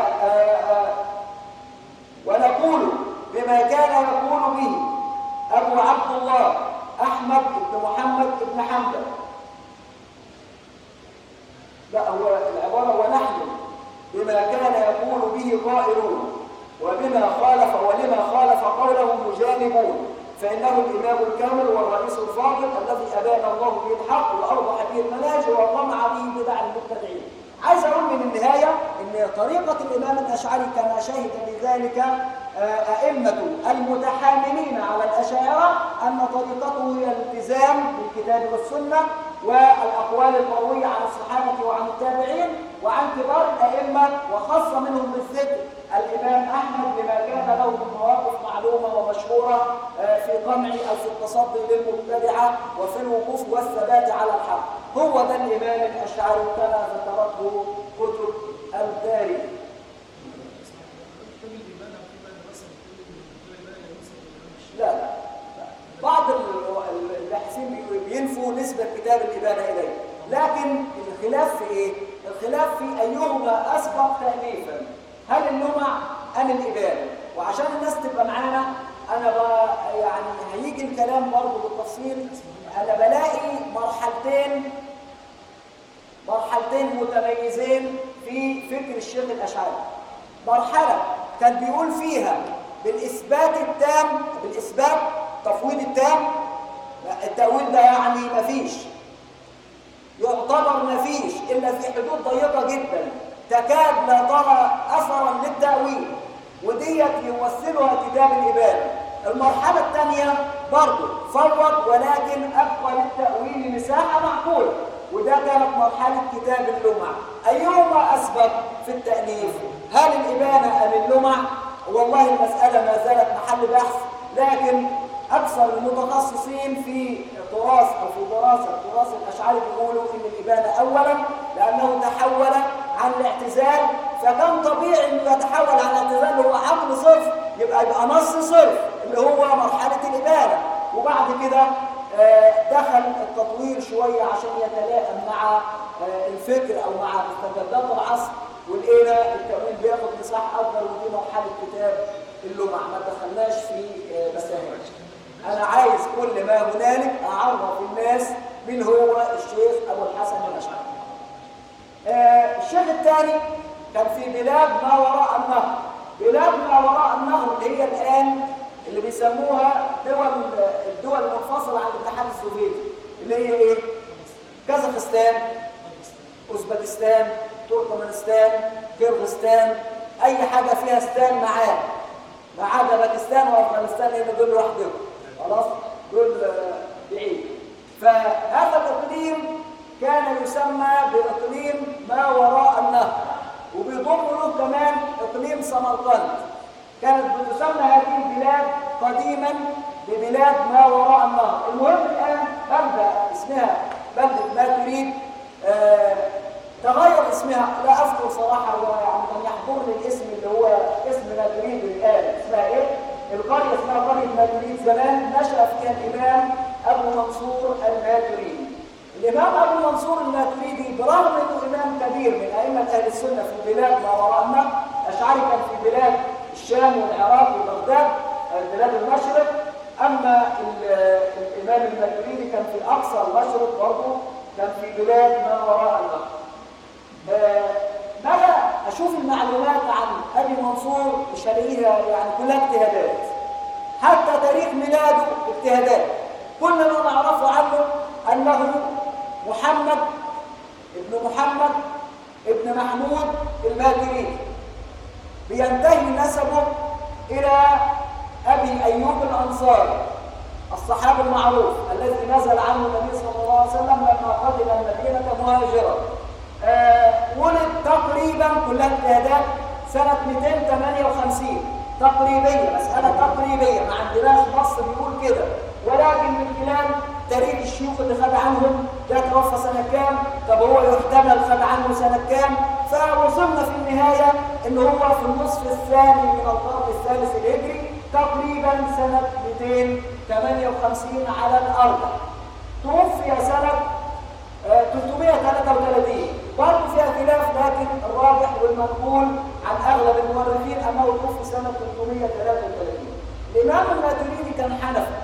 ونقول بما كان يقول به أبو عبد الله أحمد بن محمد بن حنبل. لا، هو العبارة ونحن بما كان يقول به قائلون وبما خالف ولما خالف قوله مجانبون، فإنه الإمام الكامل والرئيس الفاضل الذي أبان الله به الحق وأوضح به المناهج وطمع به بدع المبتدعين. عايز أقول من النهاية إن طريقة الإمام الأشعري كما شهد بذلك أئمة المتحاملين على الأشاعرة أن طريقته هي الالتزام بالكتاب والسنة والأقوال المروية عن الصحابة وعن التابعين وعن كبار الأئمة، وخاصة منهم بالذكر الإمام أحمد بما كان له من مواقف معلومة ومشهورة في قمع أو في التصدي للمبتدعة وفي الوقوف والثبات على الحق. هو ده الإمام الأشعري كما ذكرته كتب التاريخ. لا لا بعض الباحثين بينفوا نسبة كتاب الإبانة إليه، لكن الخلاف في إيه؟ الخلاف في أيهما أسبق تأليفا، هل اللمع أم الإبانة؟ وعشان الناس تبقى معانا أنا يعني هيجي الكلام برضه بالتفصيل. أنا بلاقي مرحلتين مرحلتين متميزين في فكر الشيخ الأشعري. مرحلة كان بيقول فيها بالإثبات التام، بالإثبات تفويض التام، التأويل ده يعني مفيش، يعتبر مفيش إلا في حدود ضيقة جدا تكاد لا ترى أثرا للتأويل، وديت يمثلها كتاب الإبانة. المرحلة الثانية برضه فوض ولكن أبقى للتأويل مساحة معقولة، وده كانت مرحلة كتاب اللمع. أيهما أسبق في التأليف؟ هل الإبانة أم اللمع؟ والله المسألة ما زالت محل بحث، لكن أكثر المتخصصين في تراث أو في دراسة تراث الأشعري بيقولوا إن الإبانة أولا لأنه تحول عن الاعتزال، فكان طبيعي إنه يتحول عن الاعتزال هو عقل صرف، يبقى يبقى نص صرف اللي هو مرحلة الإبانة، وبعد كده دخل التطوير شوية عشان يتلائم مع الفكر أو مع مستجدات العصر، ولقينا التأويل بياخد مساحة أكبر، ودي مرحلة كتاب اللمع. ما دخلناش في مسائل. أنا عايز كل ما هنالك أعرف الناس من هو الشيخ أبو الحسن الأشعري. آه الشيخ الثاني كان في بلاد ما وراء النهر. بلاد ما وراء النهر اللي هي الآن اللي بيسموها دول الدول المنفصلة عن الاتحاد السوفيتي، اللي هي إيه؟ كازاخستان، أوزبكستان، تركمانستان، كيرغستان، أي حاجة فيها ستان معاه، ما عدا باكستان وأفغانستان لأن دول لوحدهم، خلاص؟ دول بعيد. فهذا الإقليم كان يسمى بإقليم ما وراء النهر، وبيضم له كمان إقليم سمرقند. كانت بتسمى هذه البلاد قديما ببلاد ما وراء النهر. المهم الآن بلدة اسمها بلدة ما تريد آه تغير اسمها، لا أذكر صراحة ويعني كان يحضرني الاسم اللي هو اسم ما تريد الآن. اسمها إيه؟ القرية اسمها قرية ما تريد. زمان نشأ فيها الإمام أبو منصور الماتريدي. الإمام أبو منصور الماتريدي برغم أنه إمام كبير من أئمة أهل السنة في بلاد ما وراء النهر، أشعري كان في بلاد الشام والعراق وبغداد بلاد المشرق، أما الإمام الماتريدي كان في أقصى المشرق برضه، كان في بلاد ما وراء النهر. ماذا أشوف المعلومات عن أبي منصور مش هلاقيها يعني كلها اجتهادات، حتى تاريخ ميلاده اجتهادات. كل ما نعرفه عنه أنه محمد ابن محمد ابن محمود الماتريدي، بينتهي نسبه إلى أبي أيوب الأنصاري الصحابي المعروف الذي نزل عنه النبي صلى الله عليه وسلم لما قدم المدينة مهاجرا. آه ولد تقريبا كلها اجتهادات سنة مئتين وثمانية وخمسين تقريبية، مسألة تقريبية، ما عندناش نص بيقول كده، ولكن من خلال تاريخ الشيوخ اللي خد عنهم ده توفى سنة كام، طب هو يحتمل خد عنه سنة كام، فوصلنا في النهاية إن هو في النصف الثاني من القرن الثالث الهجري تقريبا سنة مئتين وثمانية وخمسين على الأرض. توفي سنة ثلاثمئة وثلاثة وثلاثين، برضه فيها خلاف، لكن الراجح والمنقول عن أغلب المؤرخين أنه توفي سنة ثلاثمئة وثلاثة وثلاثين. الإمام الماتريدي كان حنفي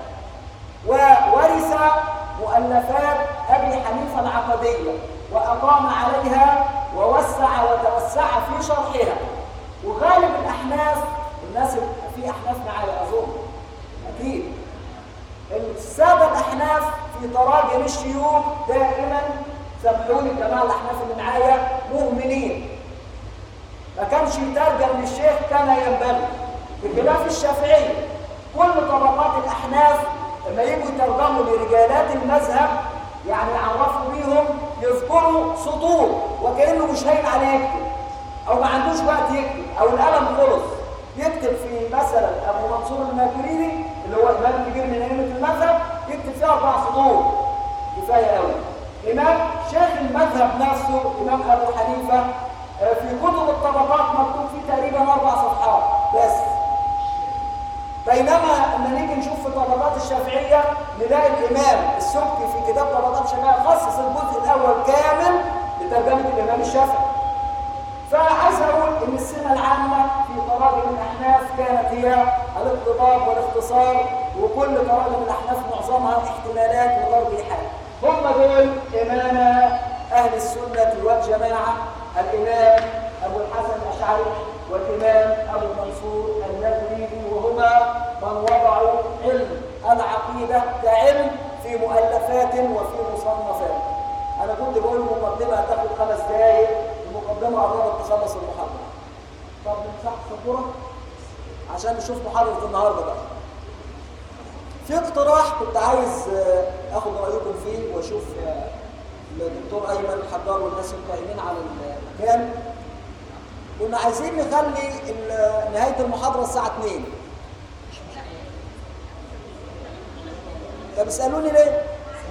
وورث مؤلفات أبي حنيفة العقدية وأقام عليها ووسع وتوسع في شرحها. وغالب الأحناف، الناس في أحناف معايا أظن أكيد، السادة الأحناف في تراجم الشيوخ دائما، سامحوني الجماعة الأحناف اللي معايا، مؤمنين، ما كانش يترجم للشيخ كما ينبغي، بخلاف الشافعية. كل طبقات الأحناف لما يجوا يترجموا لرجالات المذهب يعني يعرفوا بيهم يذكروا سطور وكأنه مش هين عليه يكتب، أو ما عندوش وقت يكتب، أو القلم خلص، يكتب في مثلا أبو منصور الماتريدي اللي هو إمام كبير من أئمة المذهب، يكتب فيها أربع سطور كفاية قوي. إمام شيخ المذهب نفسه إمام أبو حنيفة في كتب الطبقات مكتوب فيه تقريبا أربع صفحات بس. بينما لما نيجي نشوف في طبقات الشافعية نلاقي الإمام السبكي في كتاب طبقات الشافعية خصص الجزء الأول كامل لترجمة الإمام الشافعي. فعايز أقول إن السمة العامة في تراجم الأحناف كانت هي الاقتضاب والاختصار، وكل تراجم الأحناف معظمها احتمالات وترجيحات. هم دول إمام أهل السنة والجماعة، الإمام أبو الحسن الأشعري والإمام أبو منصور الماتريدي، وهما من وضعوا علم العقيدة كعلم في مؤلفات وفي مصنفات. أنا كنت بقول المقدمة هتاخد خمس دقايق، المقدمة قربت تخلص المحاضرة. طب نمسح السبورة عشان نشوف محاضرة النهارده بقى. في اقتراح كنت عايز اخد رأيكم فيه واشوف الدكتور أيمن الحجار والناس القائمين على المكان. كنا عايزين نخلي نهاية المحاضرة الساعة اتنين. طب اسألوني ليه؟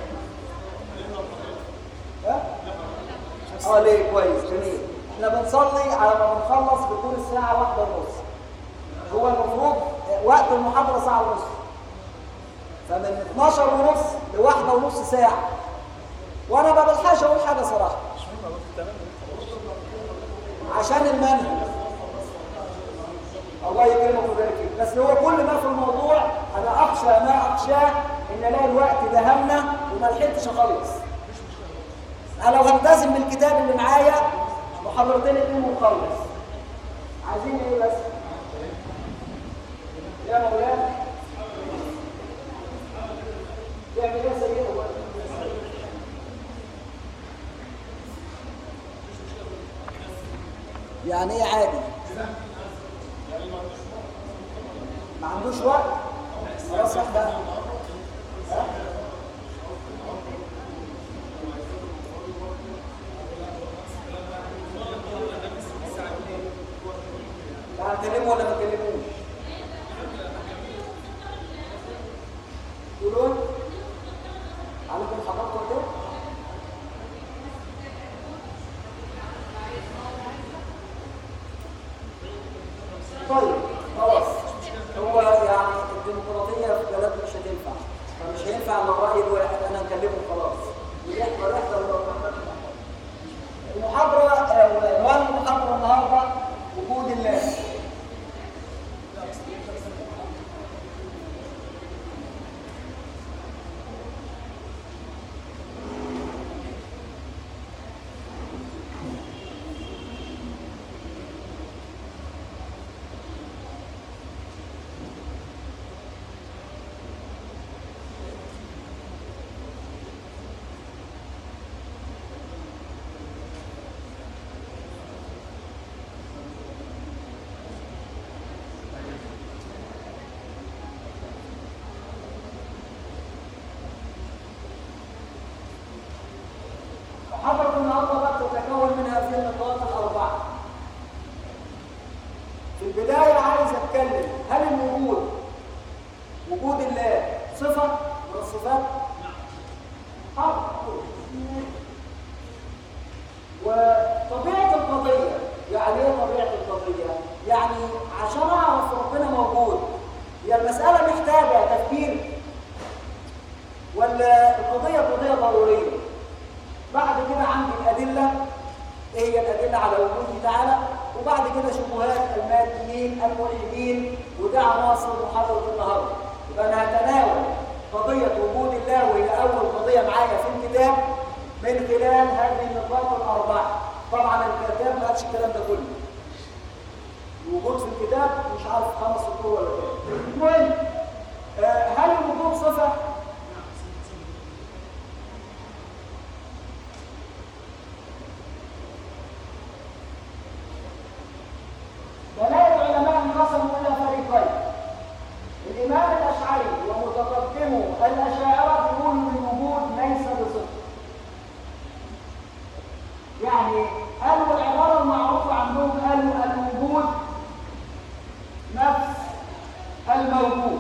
ها؟ اه ليه؟ كويس جميل. احنا بنصلي على ما بنخلص بكون الساعة واحدة ونص. هو المفروض وقت المحاضرة ساعة ونص. فمن اتناشر ونص لواحدة ونص ساعة. وانا ما بلحقش اقول حاجة صراحة. عشان المنهج. الله يكرمك ويبارك فيك. بس هو كل ما في الموضوع انا اخشى ما اخشاه ان الاقي الوقت دهمنا وما لحقتش اخلص. انا لو هلتزم بالكتاب اللي معايا محاضرتين اتنين ونخلص. عايزين ايه بس؟ يا مولانا يعمل ايه سيدي؟ يعني ايه عادي؟ ما عندوش وقت؟ خلاص احنا هتكلموا ولا ما تكلموش؟ تقولون عليكم حضرتك ولا ايه؟ طيب خلاص، هو يعني الديمقراطيه في بلدنا مش هتنفع. فمش هينفع من الرأي الواحد أنا نكلمه خلاص ويحضر يحضر ولو ما حضرش. المحاضرة عنوان المحاضرة النهارده وجود الله. محاضرة النهارده بقى تتكون من هذه النقاط الأربعة. في البداية عايز أتكلم هل الوجود وجود الله صفة من الصفات؟ حاضر. وطبيعة القضية يعني إيه طبيعة القضية؟ يعني عشان أعرف ربنا موجود هي المسألة محتاجة تفكير ولا القضية قضية ضرورية؟ بعد كده عندي الأدلة، إيه هي الأدلة على وجوده تعالى، وبعد كده شبهات الماديين الملحدين، وده عناصر محاضرة النهارده. يبقى أنا هتناول قضية وجود الله وهي أول قضية معايا في الكتاب من خلال هذه النقاط الأربعة. طبعا الكتاب ما قالش الكلام ده كله. الوجود في الكتاب مش عارف خمس سطور ولا كام. المهم آه هل الوجود صفة؟ دلائل العلماء انقسموا الى فريقين. الامام الاشعري ومتقدمه الاشاعره بيقولوا ان الوجود ليس بصفه. يعني قالوا العباره المعروفه عندهم قالوا الوجود نفس الموجود.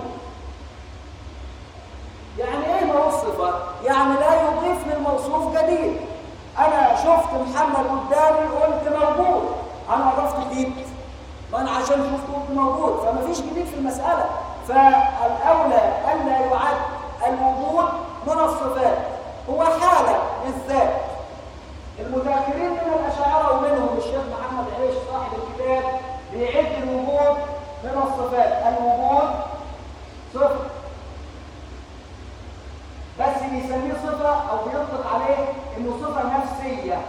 يعني ايه ما هو الصفه؟ يعني لا يضيف للموصوف جديد. انا شفت محمد قدامي قلت موجود، انا اضفت جديد؟ ما انا عشان شفته قلت موجود، فما فيش جديد في المساله. فالاولى الا يعد الوجود من الصفات، هو حاله للذات. المتاخرين من الاشاعره ومنهم الشيخ محمد عيش صاحب الكتاب بيعد الوجود من الصفات. الوجود صفه، بس بيسميه صفه او بيطلق عليه انه صفه نفسيه.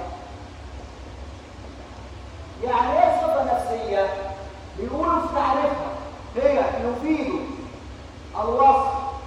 يعني ايه صفه نفسيه؟ بيقولوا في تعريفها هي يفيد الوصف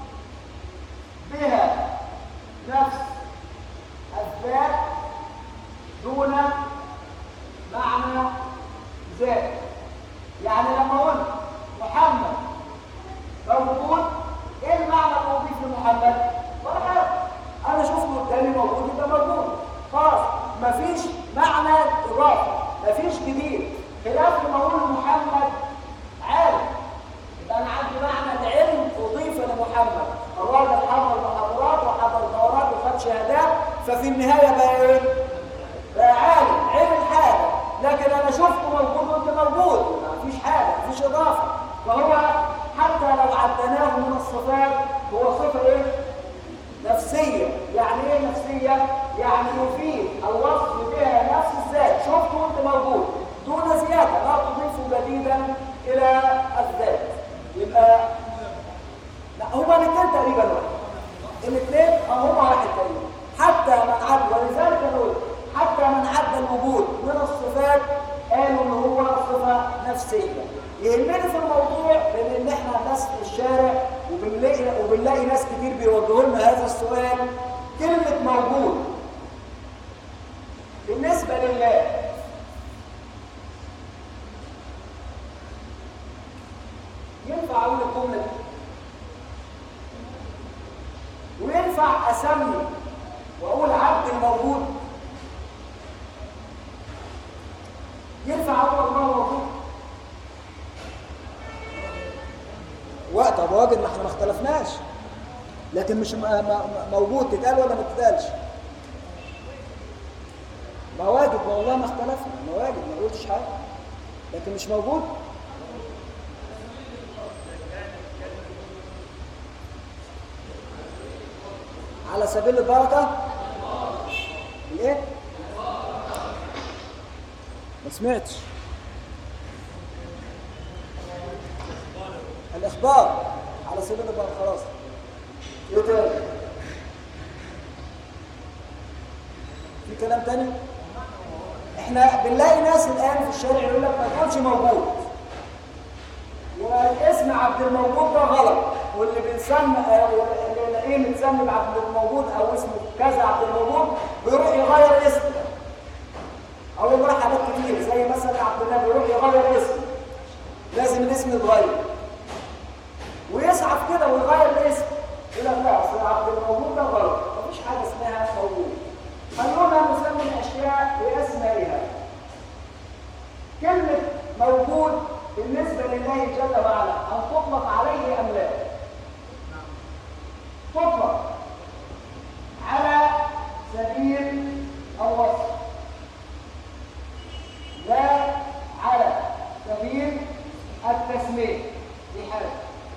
بها نفس الذات دون معنى ذات. يعني لما قلت محمد موجود، ايه المعنى اللي اضيف لمحمد؟ ولا حاجه، انا شفته قدامي موجود يبقى موجود، خلاص مفيش معنى اضافه، مفيش جديد. خلاف لما اقول محمد عالم، يبقى انا عندي معنى العلم اضيف لمحمد. الراجل حضر محاضرات وحضر دورات وخد شهادات، ففي النهايه بقى ايه؟ بقى عالم، علم حاجه. لكن انا شفته موجود وانت موجود، مفيش حاجه، مفيش اضافه. فهو حتى لو عدناه من الصفات هو صفه ايه؟ نفسيه. يعني ايه نفسيه؟ يعني يفيد الوصف بها نفس الذات، شفته وانت موجود دون زياده، لا تضيف جديدا الى الذات. يبقى لا هما الاثنين تقريبا واحد، الاثنين هما واحد تقريبا. حتى من عد، ولذلك نقول حتى من عد الوجود من الصفات قالوا ان هو صفه نفسيه. يهمني في الموضوع لان ان احنا ناس في الشارع وبنلاقي وبنلاقي ناس كتير بيوجهوا لنا هذا السؤال، كلمه موجود بالنسبه لله ينفع اقول الجمله دي؟ وينفع اسمي واقول عبد الموجود؟ ينفع اقول الله موجود؟ وقت طب واجد، ما احنا ما اختلفناش، لكن مش موجود تتقال ولا ما تتقالش؟ ما واجد، ما والله ما اختلفنا، ما واجد ما قلتش حاجه، لكن مش موجود. على سبيل البركة؟ الايه؟ ما سمعتش. الإخبار على سبيل البركة. خلاص. ايه تاني؟ في كلام تاني؟ احنا بنلاقي ناس الآن في الشارع يقول لك ما تقولش موجود، والاسم عبد الموجود ده غلط، واللي بيسمى اللي نلاقيه متسمى بعبد الموجود او اسمه كذا عبد الموجود بيروح يغير اسمه، او يروح حاجات كتير زي مثلا عبد الله بيروح يغير اسمه، لازم الاسم يتغير ويسعف كده ويغير الاسم. يقول لك لا اصل عبد الموجود ده غلط، مفيش حاجه اسمها موجود. خلونا نسمي الاشياء باسمائها. كلمه موجود بالنسبه لله جل وعلا ان تطلق عليه ام لا؟ تطلق على سبيل الوصف لا على سبيل التسميه. دي حاجه.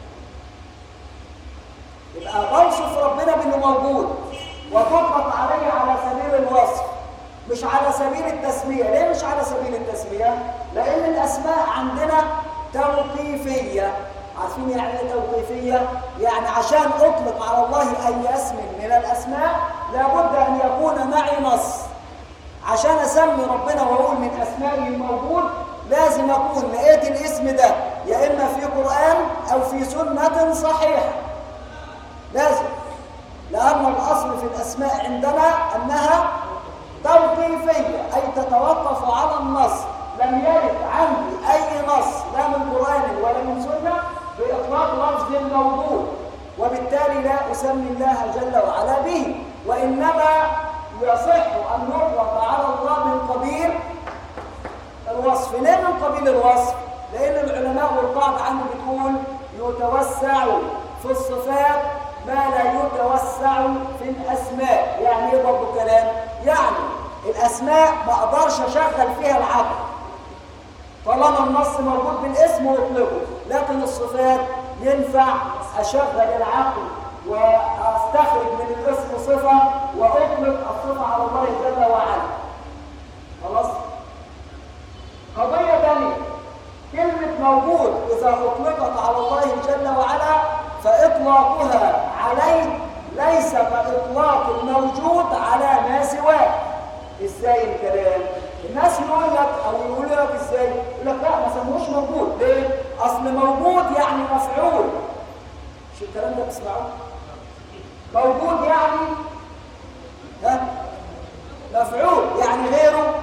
يبقى بوصف ربنا بانه موجود وتطلق عليه على سبيل الوصف مش على سبيل التسميه. ليه مش على سبيل التسميه؟ لان الاسماء عندنا توقيفيه. عارفين يعني ايه توقيفيه؟ يعني عشان اطلق على الله اي اسم من الاسماء لابد ان يكون معي نص. عشان اسمي ربنا واقول من اسمائه الموجود لازم اكون لقيت الاسم ده يا اما في قران او في سنه صحيحه. لازم، لأن الأصل في الأسماء عندنا أنها توقيفية، أي تتوقف على النص. لم يرد عندي أي نص لا من قرآن ولا من سنة بإطلاق لفظ الموجود، وبالتالي لا أسمي الله جل وعلا به، وإنما يصح أن نطلق على الله من قبيل الوصف. ليه من قبيل الوصف؟ لأن العلماء والبعض عنه بتقول يتوسع في الصفات ما لا يتوسع في الأسماء. يعني ايه برضه كلام؟ يعني الأسماء ما أقدرش أشغل فيها العقل طالما النص موجود بالاسم وأطلقه، لكن الصفات ينفع أشغل العقل وأستخرج من الاسم صفة وأطلق الصفة على الله جل وعلا. خلاص؟ قضية ثانية، كلمة موجود إذا أطلقت على الله جل وعلا فإطلاقها عليه ليس كإطلاق الموجود على ما سواه. إزاي الكلام؟ الناس يقول لك أو يقول لك إزاي؟ يقول لك لا ما سموش موجود. ليه؟ أصل موجود يعني مفعول. مش الكلام ده بتسمعوه؟ موجود يعني ها؟ مفعول يعني غيره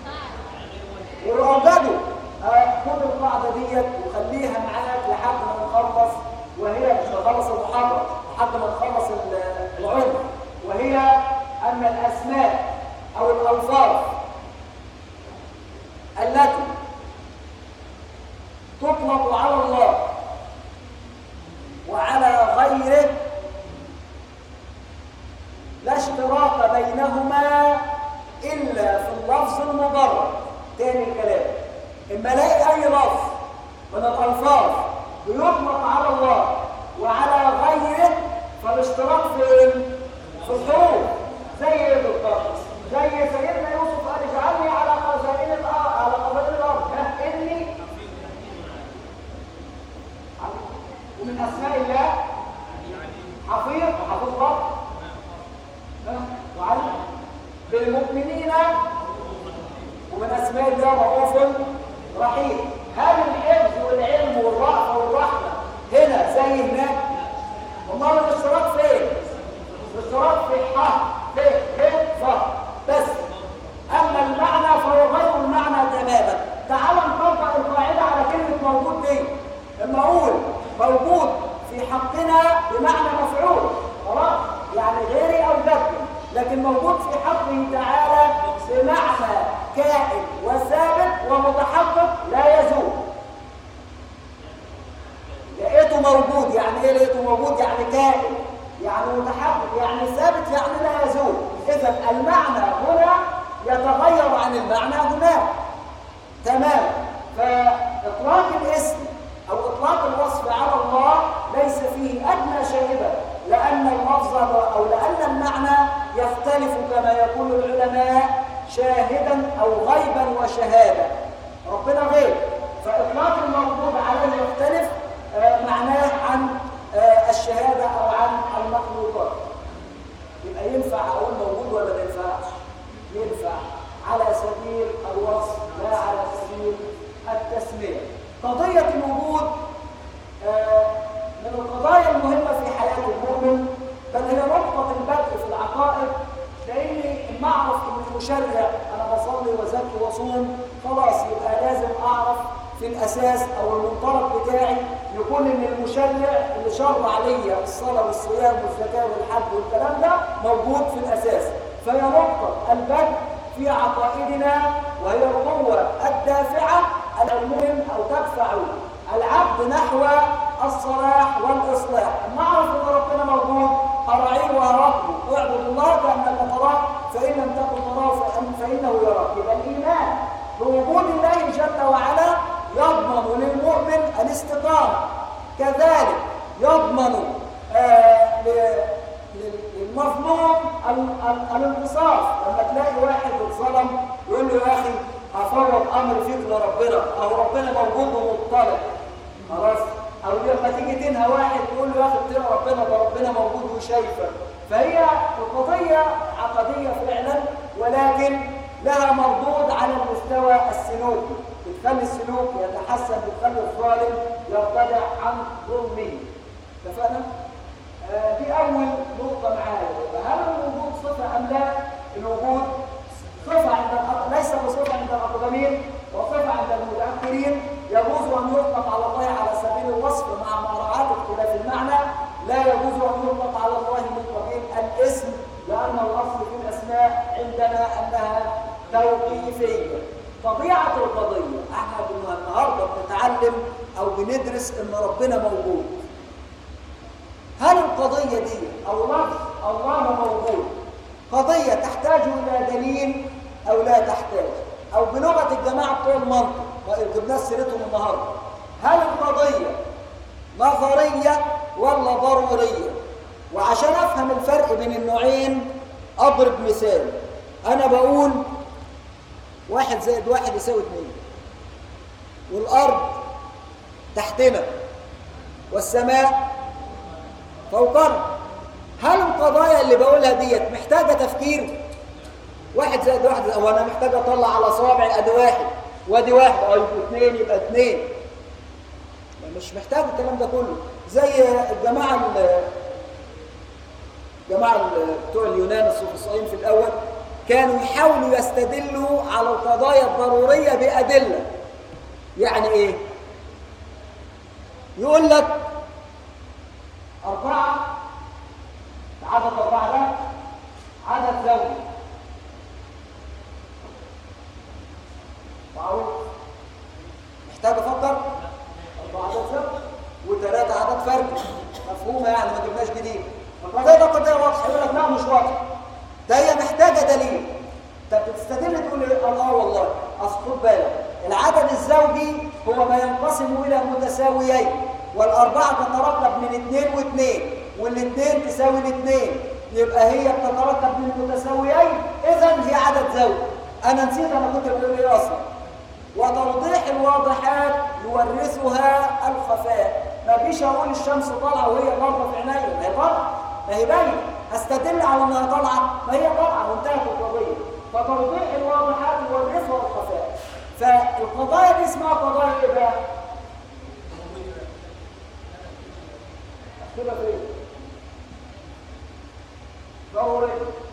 وأوجده. خد القاعدة ديت وخليها معاك لحد ما نخلص، وهي مش نخلص المحاضرة لحد ما نخلص العلم، وهي أن الأسماء أو الألفاظ التي تطلق على الله وعلى غيره لا اشتراك بينهما إلا في اللفظ المجرد. تاني الكلام، إما الاقي أي لفظ من الألفاظ بيطلق على الله وعلى غيره فالاشتراك في في الحروف. زي ايه بالضبط؟ زي سيدنا يوسف قال اجعلني على خزائن الارض على خزائن الارض ها اني ومن اسماء الله حفيظ حفيظ رب وعلم بالمؤمنين ومن اسماء الله رؤوف رحيم. هل الحفظ والعلم والرأفة والرحمة هنا زي هناك؟ امال الاشتراك فين؟ الاشتراك في ح ف ح ف بس. اما المعنى فهو غير المعنى تماما. تعال نطبق القاعده على كلمه موجود دي. لما اقول موجود في حقنا بمعنى مفعول خلاص يعني غيري او جدي، لكن موجود في حقه تعالى بمعنى كائن وثابت ومتحقق لا يزول. لقيته موجود يعني ايه؟ لقيته موجود يعني كائن يعني متحقق يعني ثابت يعني لا يزول. اذا المعنى هنا يتغير عن المعنى هناك تمام. فاطلاق الاسم او اطلاق الوصف على الله ليس فيه ادنى شائبه، لان الله اللفظ أو لأن المعنى يختلف كما يقول العلماء شاهدا أو غيبا وشهادة. ربنا غيب، فإطلاق الموجود عليه يختلف معناه عن الشهادة أو عن المخلوقات. يبقى ينفع أقول موجود ولا ما ينفعش؟ ينفع على سبيل الوصف لا على سبيل التسمية. قضية الوجود من القضايا المهمة في حياة المؤمن، بل هي نقطة البدء في العقائد. لأني لما أعرف إن المشرع أنا بصلي وزكي وصوم، خلاص يبقى لازم أعرف في الأساس أو المنطلق بتاعي يكون إن المشرع اللي شرع لي الصلاة والصيام والزكاة والحج والكلام ده موجود في الأساس. فهي نقطة البدء في عقائدنا، وهي القوة الدافعة المؤمن أو تدفع العبد نحو الصلاح والإصلاح. أما أعرف أن ربنا موجود أرعيه وأراقبه، اعبد الله كأنك تراه فإن لم تكن تراه فإنه يراك. يبقى الإيمان بوجود الله جل وعلا يضمن للمؤمن الاستقامة، كذلك يضمن آه للمظلوم الانتصاف. لما تلاقي واحد اتظلم يقول له يا أخي هفوض أمر فيك لربنا، أو ربنا موجود ومطلع خلاص. أو لما تيجي تنهى واحد تقول له يا أخي اتقي ربنا، ده ربنا موجود وشايفك. فهي القضية عقدية فعلا، ولكن لها مردود على المستوى السلوكي، بتخلي السلوك يتحسن، بتخلي الظالم يرتدع عن ظلمه. اتفقنا؟ آه دي أول نقطة معايا. هل الوجود صفة أم لا؟ الوجود صفة عند ليس بصفة عند الأقدمين وصفة عند المتأخرين. يجوز أن يطلق على الله على سبيل الوصف مع مراعاة اختلاف المعنى، لا يجوز أن يطلق على الله من قبيل الاسم، لأن الأصل في الأسماء عندنا أنها توقيفية. طبيعة القضية، احنا النهارده بنتعلم أو بندرس إن ربنا موجود. هل القضية دي أو لفظ الله موجود قضية تحتاج إلى دليل أو لا تحتاج؟ أو بلغة الجماعة بتوع المنطق جبناه سيرتهم النهارده، هل القضية نظرية ولا ضرورية؟ وعشان أفهم الفرق بين النوعين أضرب مثال. أنا بقول واحد زائد واحد يساوي اتنين، والأرض تحتنا والسماء فوقنا. هل القضايا اللي بقولها ديت محتاجة تفكير؟ واحد زائد واحد، أو أنا محتاج أطلع على صوابعي أدي واحد وادي واحد، أو يبقوا اثنين يبقى اثنين. مش محتاج الكلام ده كله. زي الجماعة الجماعة بتوع اليونان السوفسطائيين في الأول كانوا يحاولوا يستدلوا على القضايا الضرورية بأدلة. يعني إيه؟ يقول لك أربعة، عدد أربعة ده عدد زوجي معروف، محتاج أفكر؟ أربعة عدد زوجي وثلاثة عدد فرد، مفهومة يعني، ما جبناش جديد. القضية ده قضية واضحة، يقول لك لا مش واضحة، ده هي محتاجة دليل. طب بتستدل تقول ايه؟ الله والله اصل خد بالك العدد الزوجي هو ما ينقسم الى متساويين، والاربعه تتركب من اثنين واثنين، والاثنين تساوي الاثنين، يبقى هي بتتركب من متساويين، اذا هي عدد زوجي. انا نسيت انا كنت بقول ايه اصلا. وتوضيح الواضحات يورثها الخفاء. ما بيش اقول الشمس طالعه وهي ضاربه في عينيا، ما هي طالعه، ما هي باينه، استدل على انها طالعه، ما هي طالعه وانتهت القضيه. فتوضيح الواضحات يورثها الخفاء. فالقضايا دي اسمها قضايا ايه بقى؟ اكتبها فين؟ ضروريه.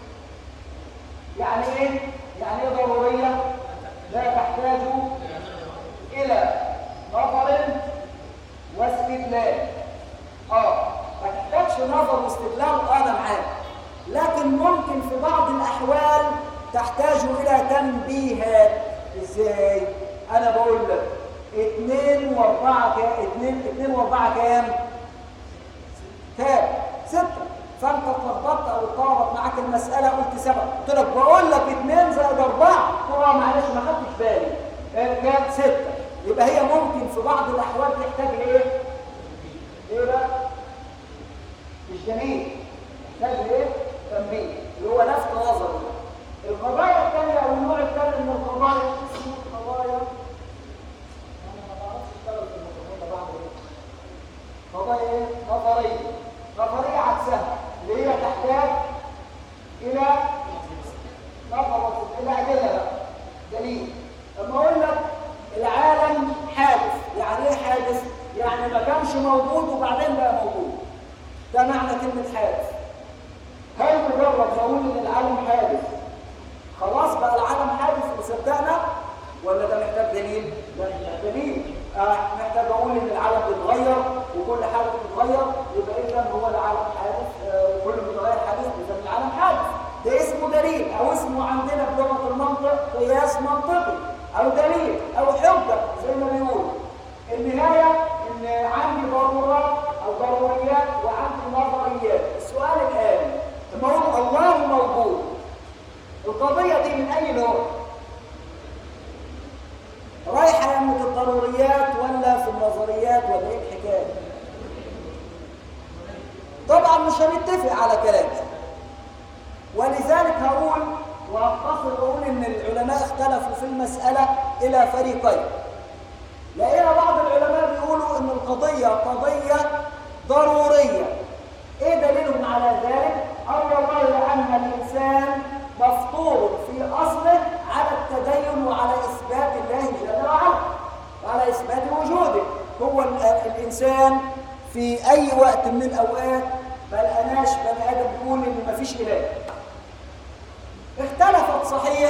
يعني ايه؟ يعني ايه ضروريه؟ لا تحتاج الى نظر واستدلال. اه ما تحتاجش نظر واستدلال، انا معاك، لكن ممكن في بعض الاحوال تحتاج الى تنبيهات. ازاي؟ انا بقول لك اثنين واربعة كام؟ اثنين اثنين واربعة كام؟ كام؟ ستة. فانت اتلخبطت او اتطربت معاك المسألة قلت سبعة، قلت لك بقول لك اثنين زائد اربعة، اه معلش ما خدتش بالي، كام؟ ستة. يبقى هي ممكن في بعض الاحوال تحتاج لايه؟ ايه بقى؟ مش جميل. محتاج ايه؟ تنبيه اللي هو لفت نظري. القضايا الثانيه او النوع الثاني من القضايا اسمه قضايا انا ما بعرفش اشتغل في الموضوع ده بعمل ايه؟ قضايا ايه؟ نظريه. نظريه عكسها اللي هي تحتاج الى نظر الى ادله بقى دليل. لما اقول لك العالم حادث، يعني ايه حادث؟ يعني ما كانش موجود وبعدين بقى موجود. ده معنى كلمه حادث. هل مجرد ما اقول ان العالم حادث خلاص بقى العالم حادث وصدقنا؟ ولا ده محتاج دليل؟ ده محتاج دليل. آه محتاج اقول ان العالم بيتغير وكل حاجه بتتغير، يبقى اذا هو العالم حادث آه وكل متغير حادث، اذا العالم حادث. ده اسمه دليل، او اسمه عندنا بلغه المنطق قياس منطقي، او دليل، او حجه زي ما بيقولوا. النهايه ان عندي ضرورات او ضروريات وعندي نظريات. السؤال الان لما اقول الله موجود، القضيه دي من اي نوع؟ رايحه يمة الضروريات ولا في النظريات ولا ايه الحكايه؟ طبعا مش هنتفق على كلام، ولذلك هقول واختصر واقول ان العلماء اختلفوا في المساله الى فريقين. لقينا بعض العلماء بيقولوا ان القضيه قضيه ضروريه. ايه دليلهم على ذلك؟ اول والله ان الانسان مفطور في اصله على التدين وعلى اثبات الله جل وعلا وعلى اثبات وجوده. هو الانسان في اي وقت من الاوقات ما لقناش بني ادم بيقول ان مفيش اله. اختلفت صحيح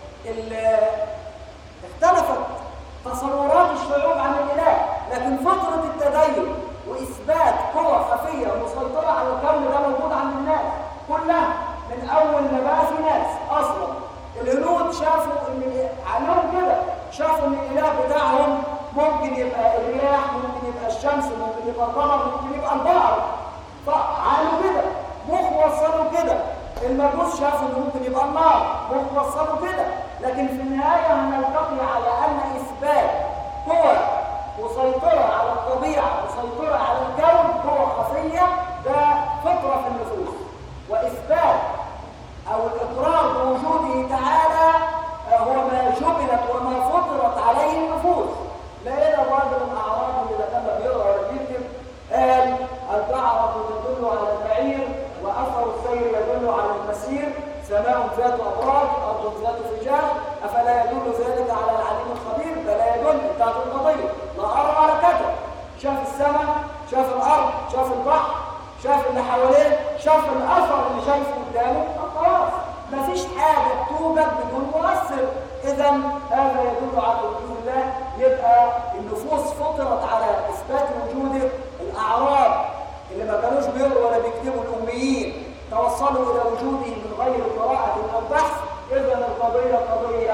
اختلفت تصورات الشعوب عن الاله، لكن فطره التدين واثبات قوى خفيه مسيطره على الكون ده موجود عند الناس كلها من اول ما بقى في ناس. اصلا الهنود شافوا ان عليهم كده، شافوا ان الاله بتاعهم ممكن يبقى الرياح، ممكن يبقى الشمس، ممكن يبقى القمر، ممكن يبقى البحر. فعملوا كده، مخ وصلوا كده. المجوس شافوا ان ممكن يبقى النار، مخ وصلوا كده. لكن في النهايه هنلتقي على ان اثبات قوى مسيطره على الطبيعه، مسيطره على الكون، قوى خفيه، ده فطره في النفوس. واثبات او الاقرار بوجوده تعالى هو ما جبلت وما فطرت عليه النفوس. لقينا الراجل الاعرابي اللي كان بيقرا ولا بيكتب قال البعرة تدل على البعير واثر السير يدل على المسير، سماء ذات ابراج، ارض ذات فجاج، افلا يدل ذلك على العليم الخبير؟ بلا يدل. بتاعت القضيه لا ارى ولا كتب. شاف السماء، شاف الارض، شاف البحر، شاف اللي حواليه، شاف الاثر اللي شايفه قدامه، خلاص مفيش حاجه توجد بدون مؤثر. اذا هذا يدل على وجود الله. يبقى النفوس فطرت على اثبات وجوده. الاعراب اللي ما كانوش بيقروا ولا بيكتبوا، الاميين، توصلوا الى وجوده من غير قراءه او بحث. اذا القضيه قضيه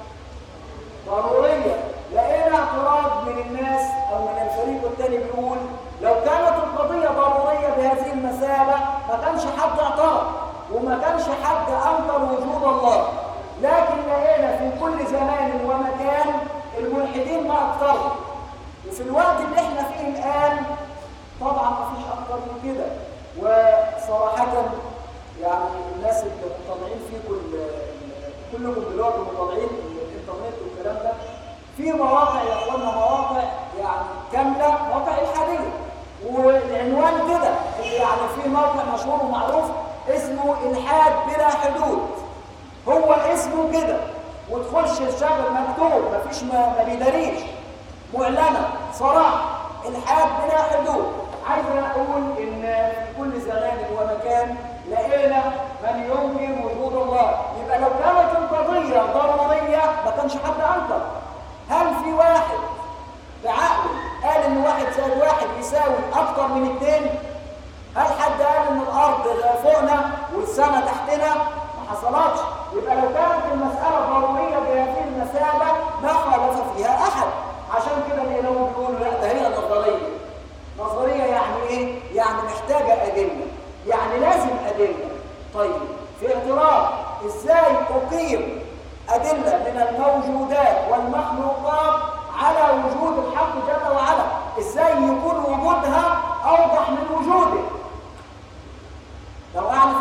ضروريه. لقينا اعتراض من الناس او من الفريق الثاني بيقول لو كانت القضيه ضروريه بهذه المثابه ما كانش حد اعترض وما كانش حد انكر وجود الله. لكن لقينا في كل زمان ومكان الملحدين ما اكثروا. وفي الوقت اللي احنا فيه الان طبعا ما فيش اكتر من كده. وصراحه يعني الناس اللي مطلعين فيه كل كلكم دلوقتي مطلعين الانترنت والكلام ده، في مواقع يا اخوانا، مواقع يعني كامله، مواقع الحاديه. والعنوان كده يعني في موقع مشهور ومعروف اسمه الحاد بلا حدود، هو اسمه كده. وتخش الشغل مكتوب، مفيش ما, ما بيداريش، معلنه صراحه، الحاد بلا حدود. عايز اقول ان في كل زمان ومكان لقينا من ينكر وجود الله. يبقى لو كانت القضيه ضروريه ما كانش حد انكر. هل في واحد بعقله قال ان واحد زائد واحد يساوي اكتر من اثنين؟ هل حد قال ان الارض فوقنا والسماء تحتنا؟ ما حصلتش. يبقى لو كانت المساله ضروريه بهذه المثابه ما خالف فيها احد. عشان كده لقيناهم بيقولوا لا ده هي نظريه. نظريه يعني ايه؟ يعني محتاجه ادله، يعني لازم ادله. طيب في اعتراض ازاي اقيم ادله من الموجودات والمخلوقات على وجود الحق جل وعلا؟ ازاي يكون وجودها اوضح من وجوده؟ لو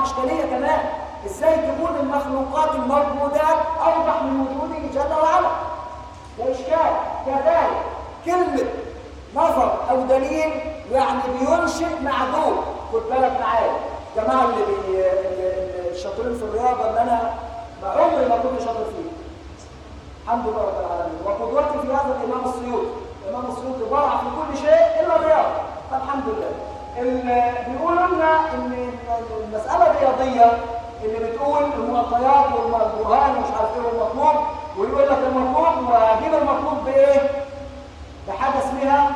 اشكاليه كمان. ازاي تكون المخلوقات الموجودات اوضح من وجوده جل وعلا؟ ده اشكال. كذلك كلمه نظر او دليل يعني بينشئ معدوم. خد بالك معايا الجماعه اللي بي... الشاطرين في الرياضه اللي انا ما عمري ما كنت شاطر فيه، الحمد لله رب العالمين، وقدوتي في هذا الامام السيوطي. الامام السيوطي برع في كل شيء الا الرياضه، فالحمد لله. بيقولوا لنا ان المساله الرياضيه اللي بتقول المعطيات والبرهان ومش عارف ايه والمطلوب، ويقول لك المطلوب واجيب المطلوب بايه؟ بحاجه اسمها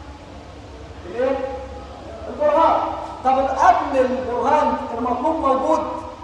الايه؟ البرهان. طب قبل البرهان المطلوب موجود؟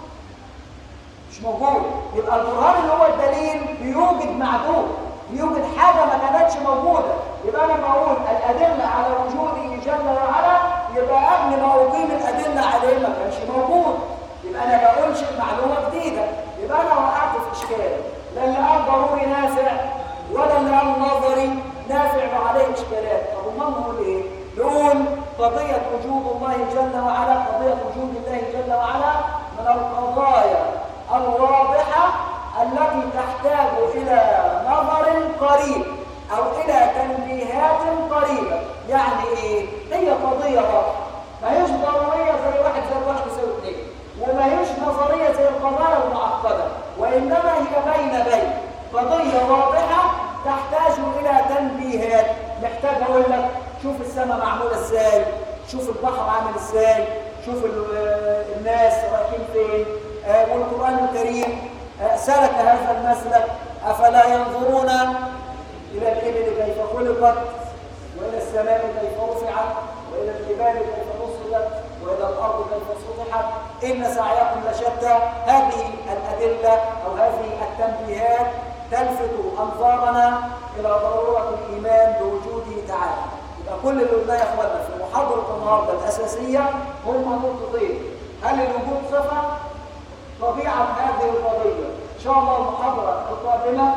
مش موجود. يبقى البرهان اللي هو الدليل بيوجد معدوم، بيوجد حاجه ما كانتش موجوده. يبقى انا لما اقول الادله على وجوده جل وعلا، يبقى قبل ما اقيم الادله عليه ما كانش موجود. يبقى انا بقولش معلومه جديده. يبقى انا وقعت في اشكال، لا اللي قال ضروري نافع ولا اللي قال نظري نافع وعليه اشكالات. طب امال نقول ايه؟ نقول قضيه وجود الله جل وعلا، قضيه وجود الله جل وعلا من القضايا الواضحه التي تحتاج الى نظر قريب او الى تنبيهات قريبه. يعني ايه؟ هي قضيه واضحه، ما هيش ضروريه زي واحد زي واحد يساوي اثنين، وما هيش نظريه زي القضايا المعقده، وانما هي بين بين قضيه واضحه تحتاج الى تنبيهات. محتاج اقول لك شوف السماء معموله ازاي، شوف البحر عامل ازاي، شوف الناس رايحين فين. آه والقران الكريم آه سلك هذا المسلك. افلا ينظرون الى الابل كيف خلقت، والى السماء كيف رفعت، والى الجبال كيف نصبت، والى الارض كيف سطحت، ان سعيكم لشتى. هذه الادله او هذه التنبيهات تلفت انظارنا الى ضروره الايمان بوجوده تعالى. يبقى كل اللي قلناه يا اخوانا في محاضره النهارده الاساسيه هم نقطتين: هل الوجود صفه؟ طبيعه هذه القضيه. ان شاء الله المحاضره القادمه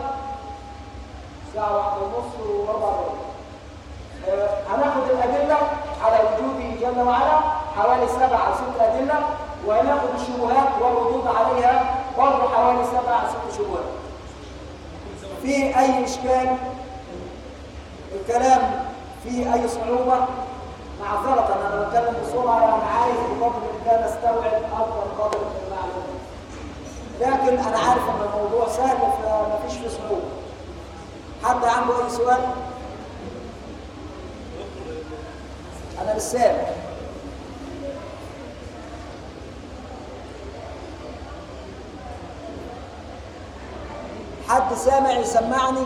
ساعه واحده ونص وربع دقيقه هناخد الادله على وجوده جل وعلا، حوالي سبع او ست ادله، وهناخد الشبهات والردود عليها برضه حوالي سبع او ست شبهات. في اي اشكال؟ الكلام فيه اي صعوبه؟ معذره انا بتكلم بسرعه، يعني عايز بقدر الامكان استوعب اكبر قدر من المعلومات، لكن انا عارف ان الموضوع سهل فما فيش فيه صعوبه. حد عنده اي سؤال؟ انا مش سامع. حد سامع يسمعني؟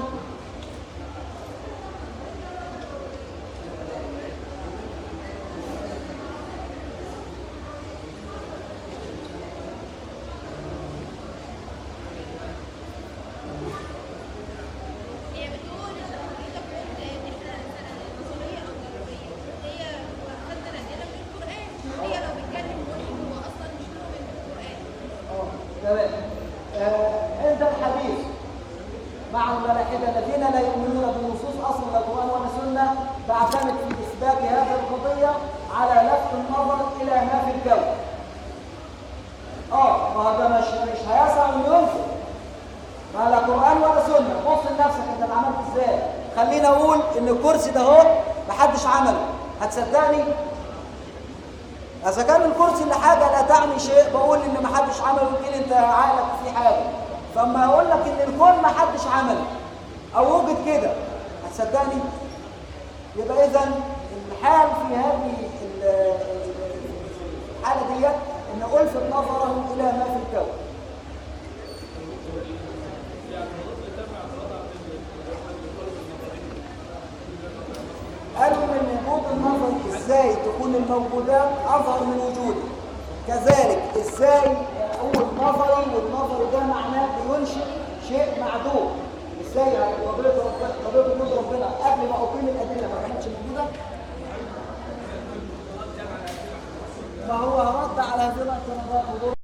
تمام. عند الحديث مع الملاحدة الذين لا يؤمنون بنصوص أصل القرآن والسنة، بعتمد في إثبات هذه القضية على لفت النظر إلى ما في الجو. آه وهذا مش مش هيسع إنه ينفع، ما لا قرآن ولا سنة. بص لنفسك أنت عملت إزاي. خلينا أقول إن الكرسي ده هو محدش عمله، هتصدقني؟ إذا كان الكرسي اللي حاجة لا تعني شيء بقول إن محدش عمله، يمكن أنت عقلك في حاجة. فما أقول لك إن الكون محدش عمله أو وجد كده، هتصدقني؟ يبقى إذا الحال في هذه الحالة ديت إن ألفت نظرهم إلى ما في الكون. قالوا من وجود النظر ازاي تكون الموجودات اظهر من وجوده، كذلك ازاي اقول نظري والنظر ده معناه بينشئ شيء معدوم. ازاي قضيه قضيه وجود ربنا قبل ما اقيم الادله ما كانتش موجوده؟ ما هو رد على هذه الاعتراضات.